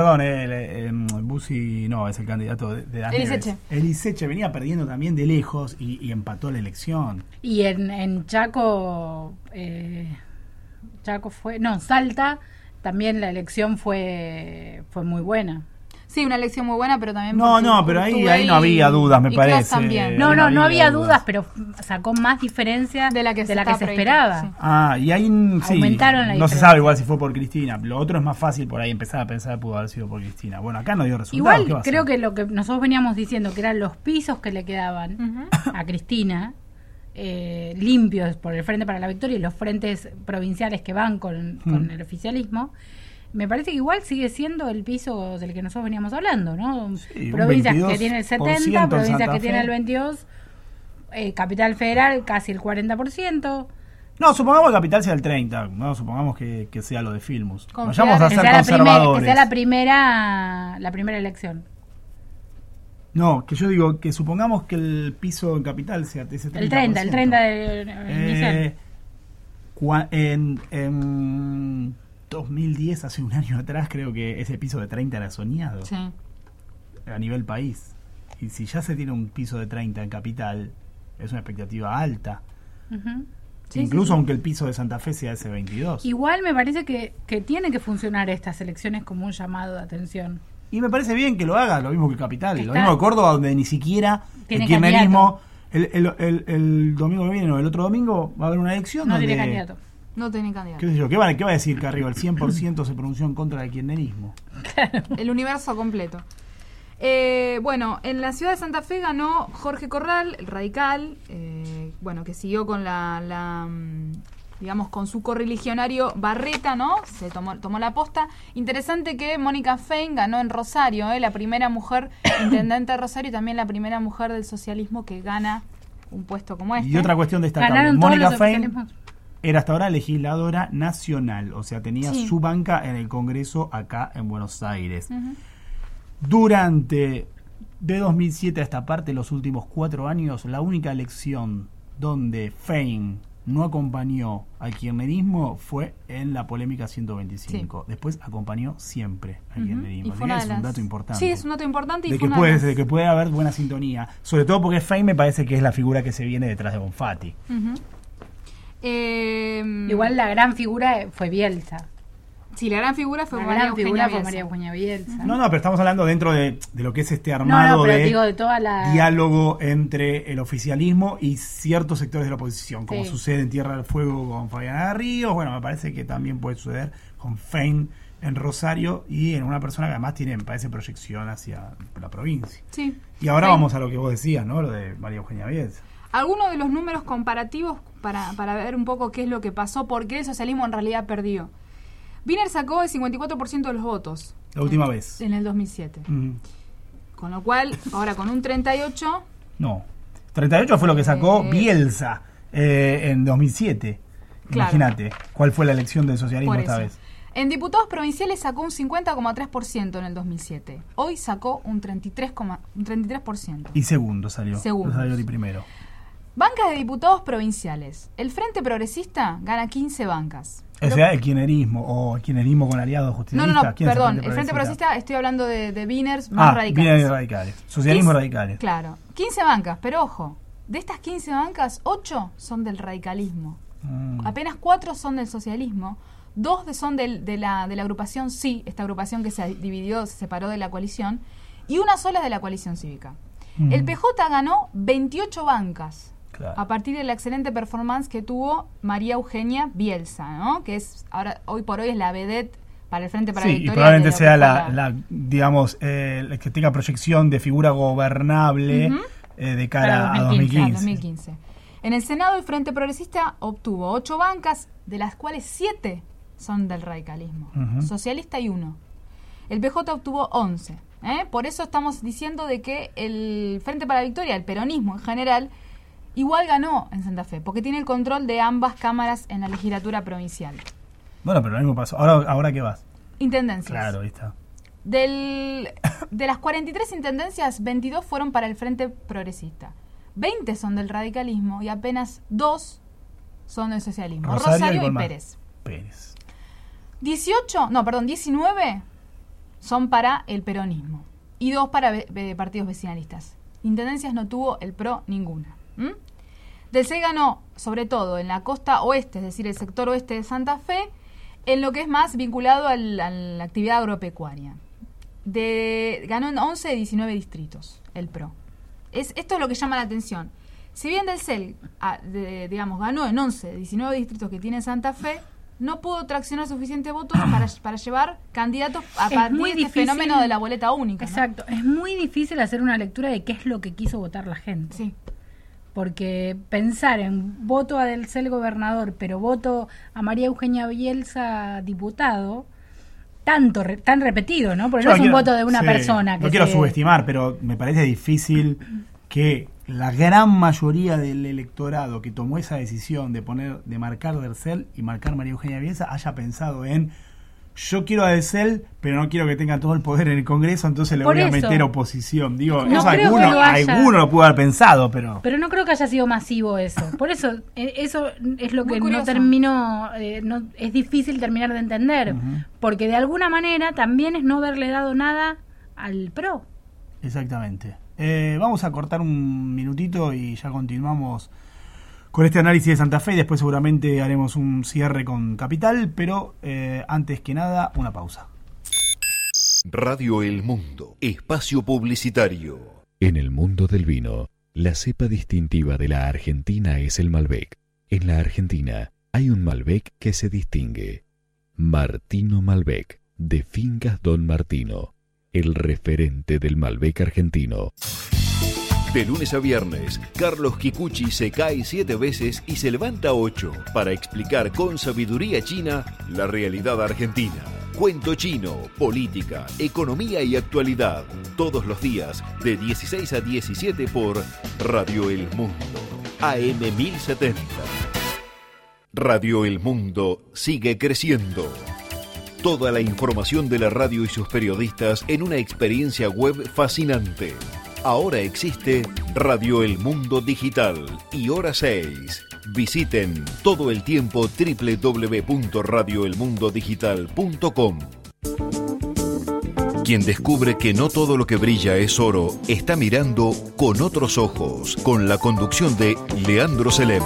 Bussi no, es el candidato de las Eliseche. Nieves. Eliseche venía perdiendo también de lejos y empató la elección. Y en Chaco, Chaco fue, no, Salta, también la elección fue muy buena. Sí, una elección muy buena, pero también... No, porque no, pero ahí Urtubey no había dudas, me y Clos parece. también. No, no había dudas. dudas, pero sacó más diferencia De la que se se estaba esperaba. previendo, sí. Ah, y ahí sí, Aumentaron la no se diferencia. sabe igual si fue por Cristina. Lo otro es más fácil por ahí empezar a pensar que pudo haber sido por Cristina. Bueno, acá no dio resultado. ¿qué va Igual a creo hacer? que lo que nosotros veníamos diciendo, que eran los pisos que le quedaban Ujú. a Cristina, limpios por el Frente para la Victoria y los frentes provinciales que van con el oficialismo, me parece que igual sigue siendo el piso del que nosotros veníamos hablando, ¿no? Sí, un Provincias 22% que tienen el 70, en provincias Santa que tienen Fe. el 22%, Capital Federal casi el 40%. No, supongamos que Capital sea el 30, no supongamos que sea lo de Filmus. Confiar Vayamos a Que ser sea, que conservadores. sea la primera elección. No, que yo digo que supongamos que el piso en Capital sea ese 30%. El 30 de inicial. En 2010, hace un año atrás, creo que ese piso de 30 era soñado Sí. a nivel país. Y si ya se tiene un piso de 30 en Capital, es una expectativa alta. Ujú. Sí, Incluso sí, sí. aunque el piso de Santa Fe sea ese 22. Igual me parece que tiene que funcionar estas elecciones como un llamado de atención. Y me parece bien que lo haga, lo mismo que Capital, Que lo está- mismo que Córdoba, donde ni siquiera Tiene el kirchnerismo, el domingo que viene o el otro domingo va a haber una elección No donde, tiene candidato. No tiene candidato. qué sé yo, ¿qué va a decir que arriba el 100% se pronunció en contra del kirchnerismo? El universo completo. Bueno, en la ciudad de Santa Fe ganó Jorge Corral, el radical, bueno, que siguió con digamos, con su correligionario Barreta, ¿no? Se tomó la posta. Interesante que Mónica Fein ganó en Rosario, la primera mujer intendente de Rosario y también la primera mujer del socialismo que gana un puesto como este. Y otra cuestión destacable, Ganaron todos Mónica los Fein oficialismos. era hasta ahora legisladora nacional, o sea, tenía Sí. su banca en el Congreso acá en Buenos Aires. Ujú. Durante, de 2007 a esta parte, los últimos 4 años, la única elección donde Fein no acompañó al kirchnerismo fue en la polémica 125. Después acompañó siempre al Ujú. kirchnerismo. Y Así fue que una es de un las- dato importante. Sí, es un dato importante y de fue que, una de las- de que puede haber buena sintonía. Sobre todo porque Fein me parece que es la figura que se viene detrás de Bonfatti. Ujú. Igual la gran figura fue Bielsa. Sí, la gran figura fue La María gran figura Eugenia fue Bielsa. María Eugenia Bielsa. No, pero estamos hablando dentro de lo que es este armado pero de digo de toda la... diálogo entre el oficialismo y ciertos sectores de la oposición, como Sí. sucede en Tierra del Fuego con Fabiana Ríos. Bueno, me parece que también puede suceder con Fein en Rosario y en una persona que además tiene, me parece, proyección hacia la provincia. Sí. Y ahora Fein. vamos a lo que vos decías, ¿no? Lo de María Eugenia Bielsa. Algunos de los números comparativos para ver un poco qué es lo que pasó, por qué el socialismo en realidad perdió. Wiener sacó el 54% de los votos. La última vez. En el 2007. Mm, Con lo cual, ahora con un 38%, no. 38 fue lo que sacó Eh, Bielsa en 2007. Claro. Imagínate cuál fue la elección del socialismo por esta eso. vez. En diputados provinciales sacó un 50,3% en el 2007. Hoy sacó un 33%. Y segundo salió. Segundos. Salió de primero. Bancas de diputados provinciales. El Frente Progresista gana 15 bancas. O sea, el kirchnerismo, o el kirchnerismo con aliados No, justicialistas. no, ¿Quién es perdón. El Frente Progresista, estoy hablando de Wieners más más radicales. Bien radicales. Socialismo 15 radicales. Claro. 15 bancas, pero ojo. De estas 15 bancas, 8 son del radicalismo. Mm. Apenas 4 son del socialismo. 2 son de la agrupación Sí, esta agrupación que se dividió, se separó de la coalición. Y una sola es de la coalición cívica. Mm. El PJ ganó 28 bancas. Claro. A partir de la excelente performance que tuvo María Eugenia Bielsa, ¿no? Que es ahora hoy por hoy es la vedette para el Frente para la Sí, y Victoria. probablemente de lo sea que fuera. la digamos, el que tenga proyección de figura gobernable de cara Para a 2015. En el Senado, el Frente Progresista obtuvo 8 bancas, de las cuales 7 son del radicalismo, socialista y 1. El PJ obtuvo 11. Por eso estamos diciendo de que el Frente para la Victoria, el peronismo en general, igual ganó en Santa Fe, porque tiene el control de ambas cámaras en la legislatura provincial. Bueno, pero lo mismo pasó. ¿Ahora qué vas? Intendencias. Claro, ahí está. De las 43 intendencias, 22 fueron para el Frente Progresista. 20 son del radicalismo y apenas 2 son del socialismo. Rosario y Pérez. 19 son para el peronismo y 2 para partidos vecinalistas. Intendencias no tuvo el PRO ninguna. Del CEL ganó, sobre todo, en la costa oeste, es decir, el sector oeste de Santa Fe, en lo que es más vinculado a la actividad agropecuaria. Ganó en 11 de 19 distritos el PRO. Esto es lo que llama la atención. Si bien del CEL, ganó en 11 de 19 distritos que tiene Santa Fe, no pudo traccionar suficientes votos para llevar candidatos a partir de este fenómeno de la boleta única. Exacto. ¿No? Es muy difícil hacer una lectura de qué es lo que quiso votar la gente. Sí. Porque pensar en voto a Del Cel gobernador, pero voto a María Eugenia Bielsa diputado, tan repetido, ¿no? Porque no es un voto de una persona. No quiero subestimar, pero me parece difícil que la gran mayoría del electorado que tomó esa decisión de marcar Del Cel y marcar María Eugenia Bielsa haya pensado en: yo quiero a Del Cel, pero no quiero que tenga todo el poder en el Congreso, entonces le voy a meter oposición. Digo, no alguno lo pudo haber pensado, pero no creo que haya sido masivo eso. Por eso es lo que no es difícil terminar de entender, porque de alguna manera también es no haberle dado nada al PRO. Exactamente. Vamos a cortar un minutito y ya continuamos con este análisis de Santa Fe y después seguramente haremos un cierre con Capital, pero antes que nada, una pausa. Radio El Mundo, espacio publicitario. En el mundo del vino, la cepa distintiva de la Argentina es el Malbec. En la Argentina hay un Malbec que se distingue. Martino Malbec, de Fincas Don Martino, el referente del Malbec argentino. De lunes a viernes, Carlos Kikuchi se cae 7 veces y se levanta 8 para explicar con sabiduría china la realidad argentina. Cuento chino, política, economía y actualidad. Todos los días de 16 a 17 por Radio El Mundo, AM 1070. Radio El Mundo sigue creciendo. Toda la información de la radio y sus periodistas en una experiencia web fascinante. Ahora existe Radio El Mundo Digital y Hora 6. Visiten todo el tiempo www.radioelmundodigital.com. Quien descubre que no todo lo que brilla es oro, está mirando con otros ojos, con la conducción de Leandro Selem.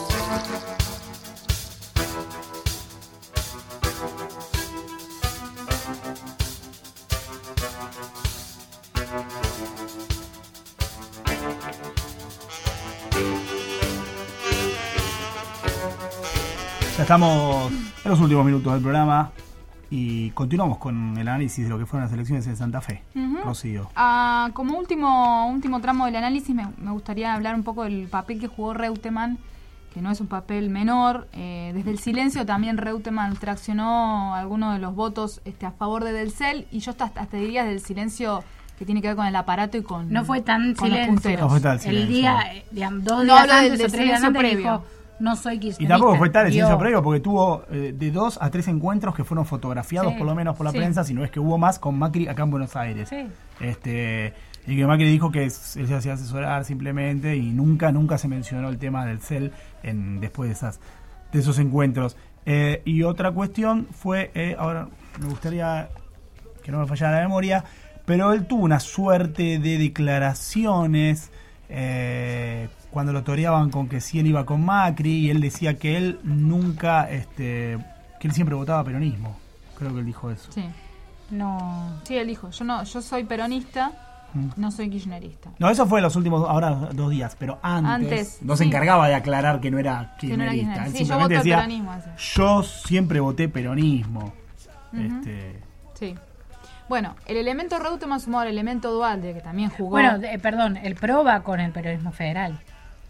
Estamos en los últimos minutos del programa y continuamos con el análisis de lo que fueron las elecciones en Santa Fe. Rocío. Como último tramo del análisis me gustaría hablar un poco del papel que jugó Reutemann, que no es un papel menor. Desde el silencio también Reutemann traccionó algunos de los votos a favor de Del Cel, y yo hasta diría del silencio que tiene que ver con el aparato y con no fue tan con silencio. los punteros. No fue tan silencio. El día, 2 días antes o 3 días antes previo. dijo: no soy kirchnerista. Y tampoco fue tal el silencio previo, porque tuvo de 2 a 3 encuentros que fueron fotografiados por lo menos por la prensa, si no es que hubo más, con Macri acá en Buenos Aires. Sí. Y que Macri dijo que él se hacía asesorar simplemente y nunca se mencionó el tema del CEL después de esos encuentros. Y otra cuestión fue, ahora me gustaría que no me fallara la memoria, pero él tuvo una suerte de declaraciones cuando lo toreaban con que sí él iba con Macri, y él decía que él nunca, que él siempre votaba peronismo. Creo que él dijo eso. Sí. No. Sí, él dijo: yo soy peronista, no soy kirchnerista. No, eso fue en los últimos, ahora 2 días, pero antes no se encargaba de aclarar que no era kirchnerista. Él Sí, simplemente yo voto decía: peronismo. yo siempre voté peronismo. Sí. Bueno, el elemento Reutemann sumado al elemento Duhalde, que también jugó... Bueno, perdón, el PRO va con el peronismo federal.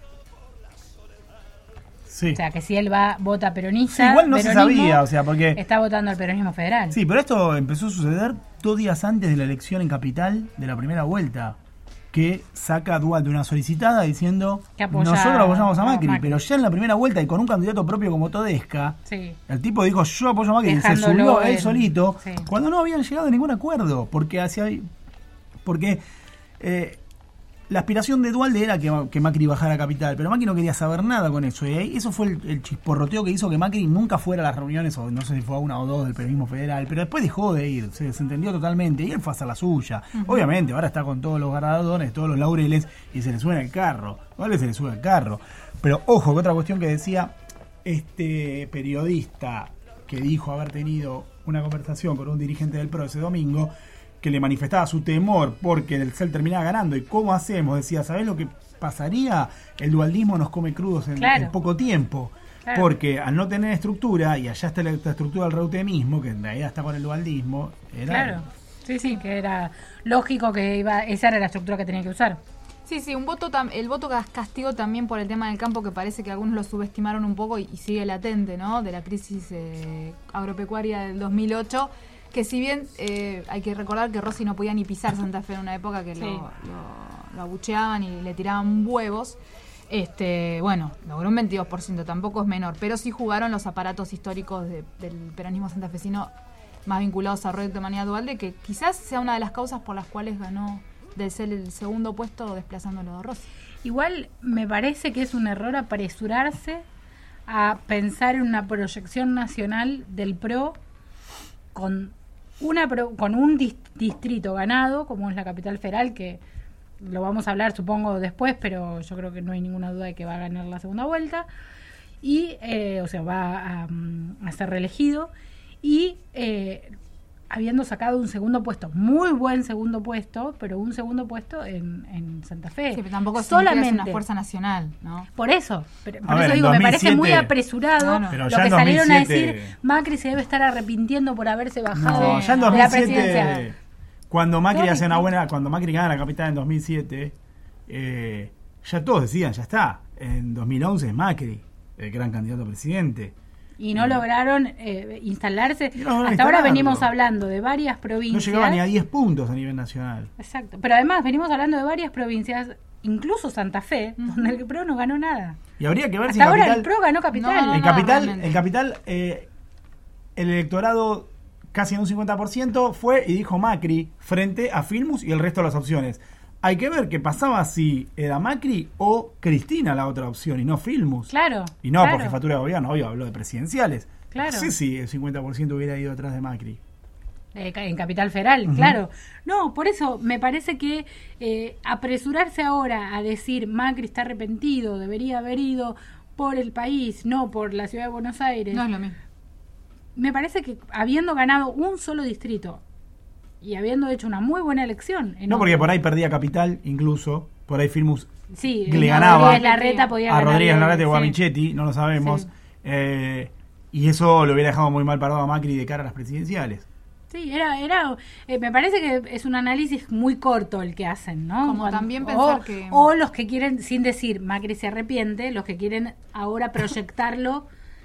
Sí. O sea, que si él vota peronista, sí, igual no se sabía, o sea, porque... está votando al peronismo federal. Sí, pero esto empezó a suceder 2 días antes de la elección en Capital de la primera vuelta, que saca a Duhalde una solicitada diciendo que nosotros apoyamos a Macri, pero ya en la primera vuelta y con un candidato propio como Todesca, el tipo dijo yo apoyo a Macri y se subió él solito, cuando no habían llegado a ningún acuerdo, porque la aspiración de Duhalde era que Macri bajara a Capital, pero Macri no quería saber nada con eso. Y eso fue el chisporroteo que hizo que Macri nunca fuera a las reuniones, o no sé si fue a 1 o 2 del peronismo federal, pero después dejó de ir, se desentendió totalmente y él fue a hacer la suya. Obviamente, ahora está con todos los galardones, todos los laureles y se le sube al carro. Duhalde se le sube al carro. Pero ojo, que otra cuestión que decía este periodista que dijo haber tenido una conversación con un dirigente del PRO ese domingo, que le manifestaba su temor porque del CEL terminaba ganando. ¿Y cómo hacemos? Decía, ¿sabés lo que pasaría? El dualdismo nos come crudos en poco tiempo. Claro. Porque al no tener estructura, y allá está la estructura del reutemismo, que en realidad está con el dualdismo. Claro, sí, que era lógico que esa era la estructura que tenía que usar. Sí, el voto castigo también por el tema del campo, que parece que algunos lo subestimaron un poco y sigue latente, ¿no? De la crisis agropecuaria del 2008. Que si bien hay que recordar que Rossi no podía ni pisar Santa Fe en una época que lo abucheaban y le tiraban huevos, bueno, logró un 22%, tampoco es menor, pero sí jugaron los aparatos históricos del peronismo santafesino más vinculados a Reutemann y a Duhalde, que quizás sea una de las causas por las cuales ganó del ser el segundo puesto desplazándolo a Rossi. Igual me parece que es un error apresurarse a pensar en una proyección nacional del PRO con un distrito ganado, como es la Capital Federal, que lo vamos a hablar supongo después, pero yo creo que no hay ninguna duda de que va a ganar la segunda vuelta, y va a ser reelegido, y habiendo sacado un segundo puesto, muy buen segundo puesto, pero un segundo puesto en Santa Fe. Sí, pero tampoco solamente es una fuerza nacional, ¿no? Por eso digo, 2007, me parece muy apresurado lo que salieron 2007, a decir, Macri se debe estar arrepintiendo por haberse bajado ya en 2007, de la presidencia. Cuando Macri gana la Capital en 2007, ya todos decían, ya está, en 2011 es Macri el gran candidato a presidente. Y no lograron instalarse. Hasta ahora venimos hablando de varias provincias. No llegaba ni a 10 puntos a nivel nacional. Exacto. Pero además venimos hablando de varias provincias, incluso Santa Fe, donde el PRO no ganó nada. Y habría que ver si ahora el PRO ganó Capital. En Capital, el electorado casi en un 50% fue y dijo Macri frente a Filmus y el resto de las opciones. Hay que ver qué pasaba si era Macri o Cristina la otra opción y no Filmus. Claro. Y no por jefatura de gobierno, obvio, habló de presidenciales. Claro. No sé si el 50% hubiera ido atrás de Macri. En Capital Federal, claro. No, por eso me parece que apresurarse ahora a decir Macri está arrepentido, debería haber ido por el país, no por la ciudad de Buenos Aires. No es lo mismo. Me parece que habiendo ganado un solo distrito y habiendo hecho una muy buena elección. No, porque por ahí perdía Capital, incluso. Por ahí Filmus le ganaba a Rodríguez Larreta o a Michetti, no lo sabemos. Sí. Y eso lo hubiera dejado muy mal parado a Macri de cara a las presidenciales. Sí, me parece que es un análisis muy corto el que hacen, ¿no? Como también pensar que... O los que quieren, sin decir Macri se arrepiente, los que quieren ahora proyectarlo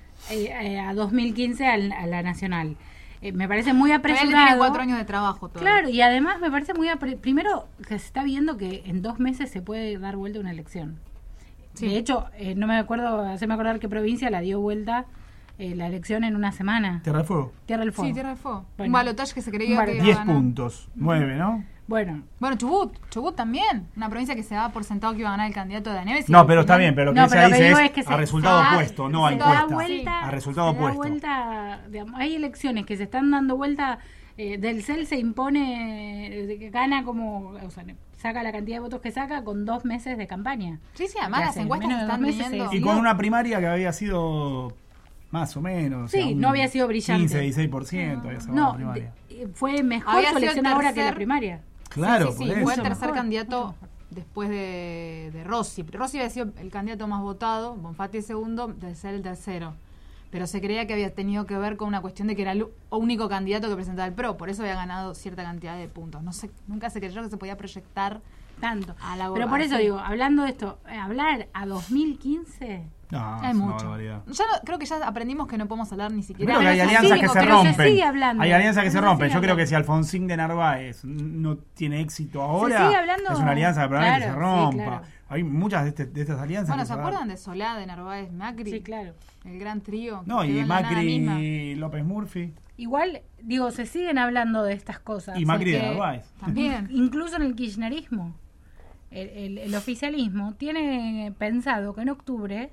a 2015 a la nacional. Me parece muy apresurado. Tiene 4 años de trabajo todavía. Claro, y además me parece muy primero que se está viendo que en 2 meses se puede dar vuelta una elección. Sí. De hecho, no me acuerdo, hacerme acordar qué provincia la dio vuelta la elección en una semana. Tierra del Fuego. Tierra del Fuego. Sí, Tierra del Fuego. Bueno, un balotaje que se creía que 10 puntos, 9, ¿no? Bueno, Chubut también, una provincia que se daba por sentado que iba a ganar el candidato de Neves. No, pero está bien, pero lo que se dice es que a resultado opuesto, no a encuesta. A resultado opuesto. Digamos, hay elecciones que se están dando vuelta, del CEL se impone, que gana como, o sea, saca la cantidad de votos que saca con 2 meses de campaña. Sí, además las encuestas están viendo. Y con una primaria que había sido más o menos. Sí, o sea, no había sido brillante. 15-16% había sido la primaria. Fue mejor su elección ahora que la primaria. Claro, sí, fue el tercer candidato después de Rossi. Rossi había sido el candidato más votado, Bonfatti el segundo, de ser el tercero. pero se creía que había tenido que ver con una cuestión de que era el único candidato que presentaba el PRO, por eso había ganado cierta cantidad de puntos. No sé, nunca se creyó que se podía proyectar tanto. A la pero por eso digo, hablando de esto, hablar a 2015 es mucho. Creo que ya aprendimos que no podemos hablar ni siquiera. Creo que hay alianzas que se rompen. Se sigue hablando. Hay alianzas que se rompen. Yo creo que si Alfonsín de Narváez no tiene éxito ahora, es una alianza que probablemente se rompa. Sí, claro. Hay muchas de estas alianzas. Bueno, ¿se acuerdan de Solá, de Narváez, Macri? Sí, claro. El gran trío. No, y Macri y López Murphy. Igual, digo, se siguen hablando de estas cosas. Y Macri de Narváez. También. Incluso en el kirchnerismo. El oficialismo tiene pensado que en octubre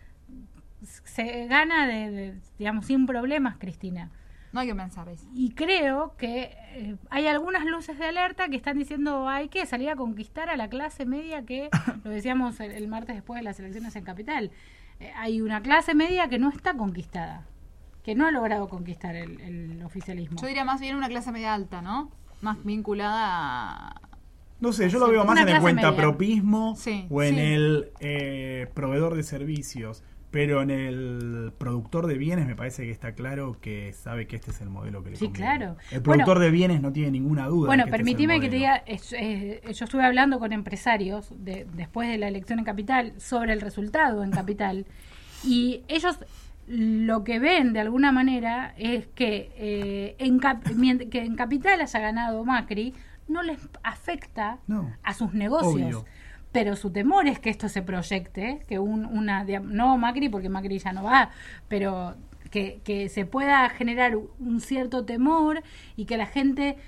se gana digamos, sin problemas, Cristina. No hay que pensar eso. Y creo que hay algunas luces de alerta que están diciendo hay que salir a conquistar a la clase media que, lo decíamos el martes después de las elecciones en Capital, hay una clase media que no está conquistada, que no ha logrado conquistar el oficialismo. Yo diría más bien una clase media alta, ¿no? Más vinculada a... No sé, yo lo veo más en el cuentapropismo o en el proveedor de servicios. Pero en el productor de bienes me parece que está claro que sabe que este es el modelo que le conviene. Sí, claro. El productor de bienes no tiene ninguna duda. Bueno, permitime que te diga, yo estuve hablando con empresarios después de la elección en Capital sobre el resultado en Capital y ellos lo que ven de alguna manera es que en Capital haya ganado Macri no les afecta a sus negocios. Obvio. Pero su temor es que esto se proyecte, que no Macri, porque Macri ya no va, pero que se pueda generar un cierto temor y que la gente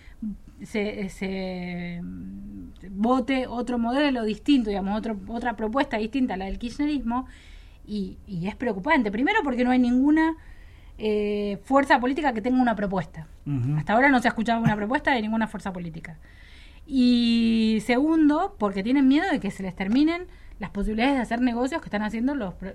se vote otro modelo distinto, digamos, otra propuesta distinta a la del kirchnerismo, y es preocupante. Primero porque no hay ninguna fuerza política que tenga una propuesta. Uh-huh. Hasta ahora no se ha escuchado una propuesta de ninguna fuerza política. Y segundo, porque tienen miedo de que se les terminen las posibilidades de hacer negocios que están haciendo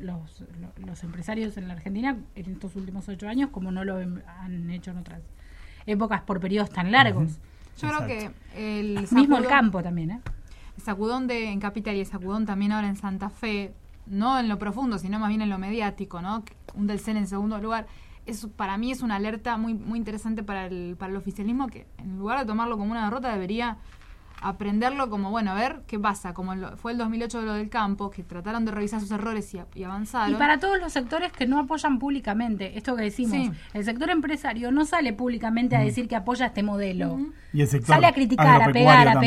los empresarios en la Argentina en estos últimos 8 años, como no lo han hecho en otras épocas por periodos tan largos. Yo creo que mismo el campo también, el sacudón en Capital y el sacudón también ahora en Santa Fe, no en lo profundo, sino más bien en lo mediático, ¿no? Un del CEN en segundo lugar. Eso para mí es una alerta muy muy interesante para el oficialismo, que en lugar de tomarlo como una derrota debería aprenderlo como, bueno, a ver qué pasa, como fue el 2008 de lo del campo, que trataron de revisar sus errores y avanzaron. Y para todos los sectores que no apoyan públicamente, esto que decimos, el sector empresario no sale públicamente a decir que apoya este modelo. Y el sector sale a criticar, a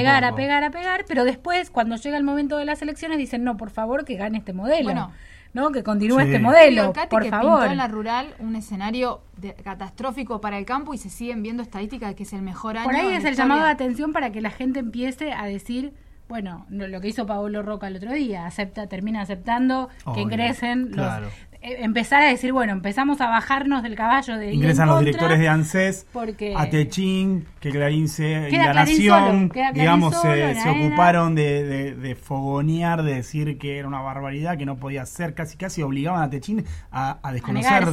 pegar, pero después, cuando llega el momento de las elecciones, dicen, no, por favor, que gane este modelo. Bueno, ¿no? Que continúe este modelo, por favor. Pintó en la rural un escenario catastrófico para el campo y se siguen viendo estadísticas de que es el mejor año. Por ahí es el llamado de atención para que la gente empiece a decir, bueno, lo que hizo Paolo Roca el otro día, termina aceptando que ingresen empezar a decir, bueno, empezamos a bajarnos del caballo de ingresan los directores de ANSES, a Techín, que Clarín y La Nación, digamos, se ocuparon de fogonear, de decir que era una barbaridad, que no podía ser, casi obligaban a Techín a desconocer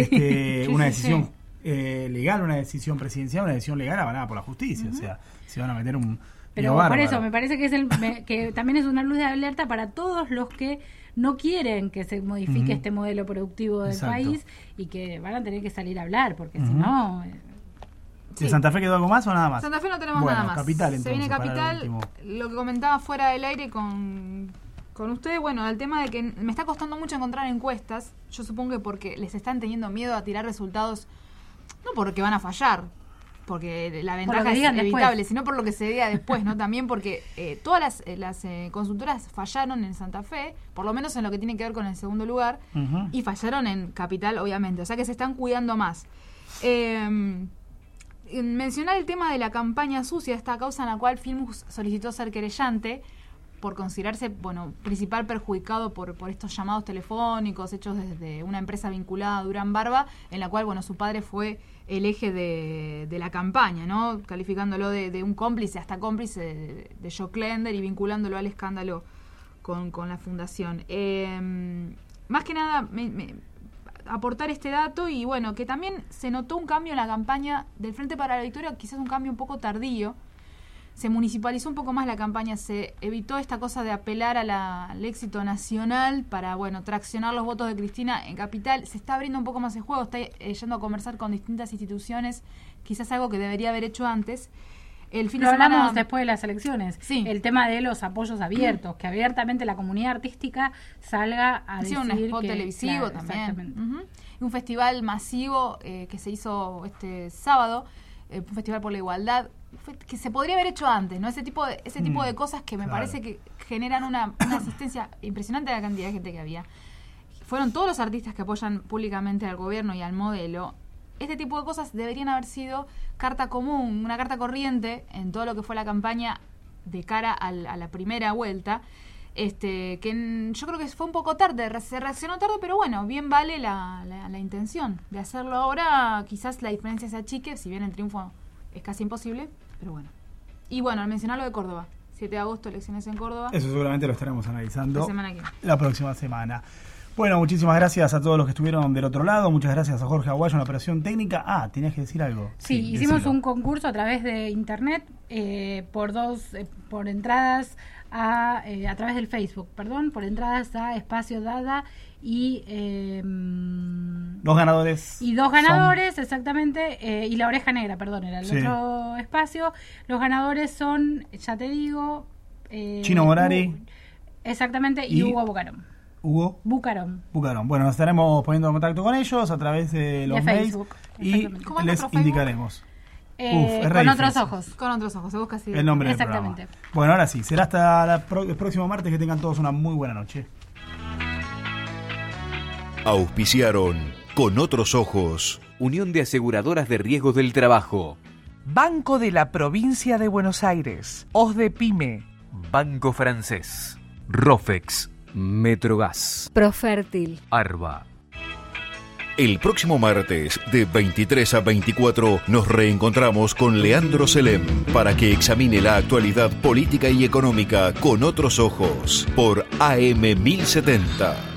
una decisión legal, una decisión presidencial, una decisión legal avalada por la justicia, o sea, se van a meter un... Pero por eso me parece que que también es una luz de alerta para todos los que no quieren que se modifique este modelo productivo del país y que van a tener que salir a hablar, porque si no... ¿De Santa Fe quedó algo más o nada más? Santa Fe no tenemos nada más. Capital, entonces, se viene Capital, lo que comentaba fuera del aire con ustedes, bueno, el tema de que me está costando mucho encontrar encuestas, yo supongo que porque les están teniendo miedo a tirar resultados, no porque van a fallar, porque la ventaja es inevitable, después, sino por lo que se diga después, ¿no? También porque todas las consultoras fallaron en Santa Fe, por lo menos en lo que tiene que ver con el segundo lugar, y fallaron en Capital, obviamente, o sea que se están cuidando más. Mencionar el tema de la campaña sucia, esta causa en la cual Filmus solicitó ser querellante por considerarse, bueno, principal perjudicado por estos llamados telefónicos hechos desde una empresa vinculada a Durán Barba, en la cual, bueno, su padre fue el eje de la campaña, ¿no? Calificándolo de un cómplice, hasta cómplice de Joe Klender y vinculándolo al escándalo con la fundación. Más que nada, aportar este dato y, bueno, que también se notó un cambio en la campaña del Frente para la Victoria, quizás un cambio un poco tardío, se municipalizó un poco más la campaña, se evitó esta cosa de apelar al éxito nacional para, bueno, traccionar los votos de Cristina en Capital. Se está abriendo un poco más el juego, está yendo a conversar con distintas instituciones, quizás algo que debería haber hecho antes. El fin de semana hablamos después de las elecciones. Sí. El tema de los apoyos abiertos, que abiertamente la comunidad artística salga a decir un spot que, televisivo claro, también. Un festival masivo que se hizo este sábado, un festival por la igualdad, que se podría haber hecho antes, ¿no? Ese tipo de cosas que me parece que generan una asistencia impresionante a la cantidad de gente que había. Fueron todos los artistas que apoyan públicamente al gobierno y al modelo. Este tipo de cosas deberían haber sido carta común, una carta corriente en todo lo que fue la campaña de cara a la primera vuelta. Yo creo que fue un poco tarde, se reaccionó tarde, pero bueno, bien vale la intención de hacerlo ahora. Quizás la diferencia se achique, si bien el triunfo es casi imposible, pero bueno. Y bueno, al mencionar lo de Córdoba, 7 de agosto, elecciones en Córdoba. Eso seguramente lo estaremos analizando la próxima semana. Bueno, muchísimas gracias a todos los que estuvieron del otro lado. Muchas gracias a Jorge Aguayo en la operación técnica. Tenías que decir algo. Sí, hicimos un concurso a través de internet por entradas a través del Facebook, por entradas a Espacio Dada y dos ganadores. Y dos ganadores, exactamente, y La Oreja Negra, era el otro espacio. Los ganadores son, ya te digo, Chino Morari. Exactamente, y Hugo Bucarón. Hugo Bucarón. Bueno, nos estaremos poniendo en contacto con ellos a través de los mails y les indicaremos. Con otros ojos. Con otros ojos, se busca así. El nombre del programa. Bueno, ahora sí, será hasta el próximo martes. Que tengan todos una muy buena noche. Auspiciaron Con Otros Ojos. Unión de Aseguradoras de Riesgos del Trabajo. Banco de la Provincia de Buenos Aires. OSDEPYME. Banco Francés. Rofex. Metrogas. Profértil. Arba. El próximo martes, de 23 a 24, nos reencontramos con Leandro Selem para que examine la actualidad política y económica con otros ojos por AM 1070.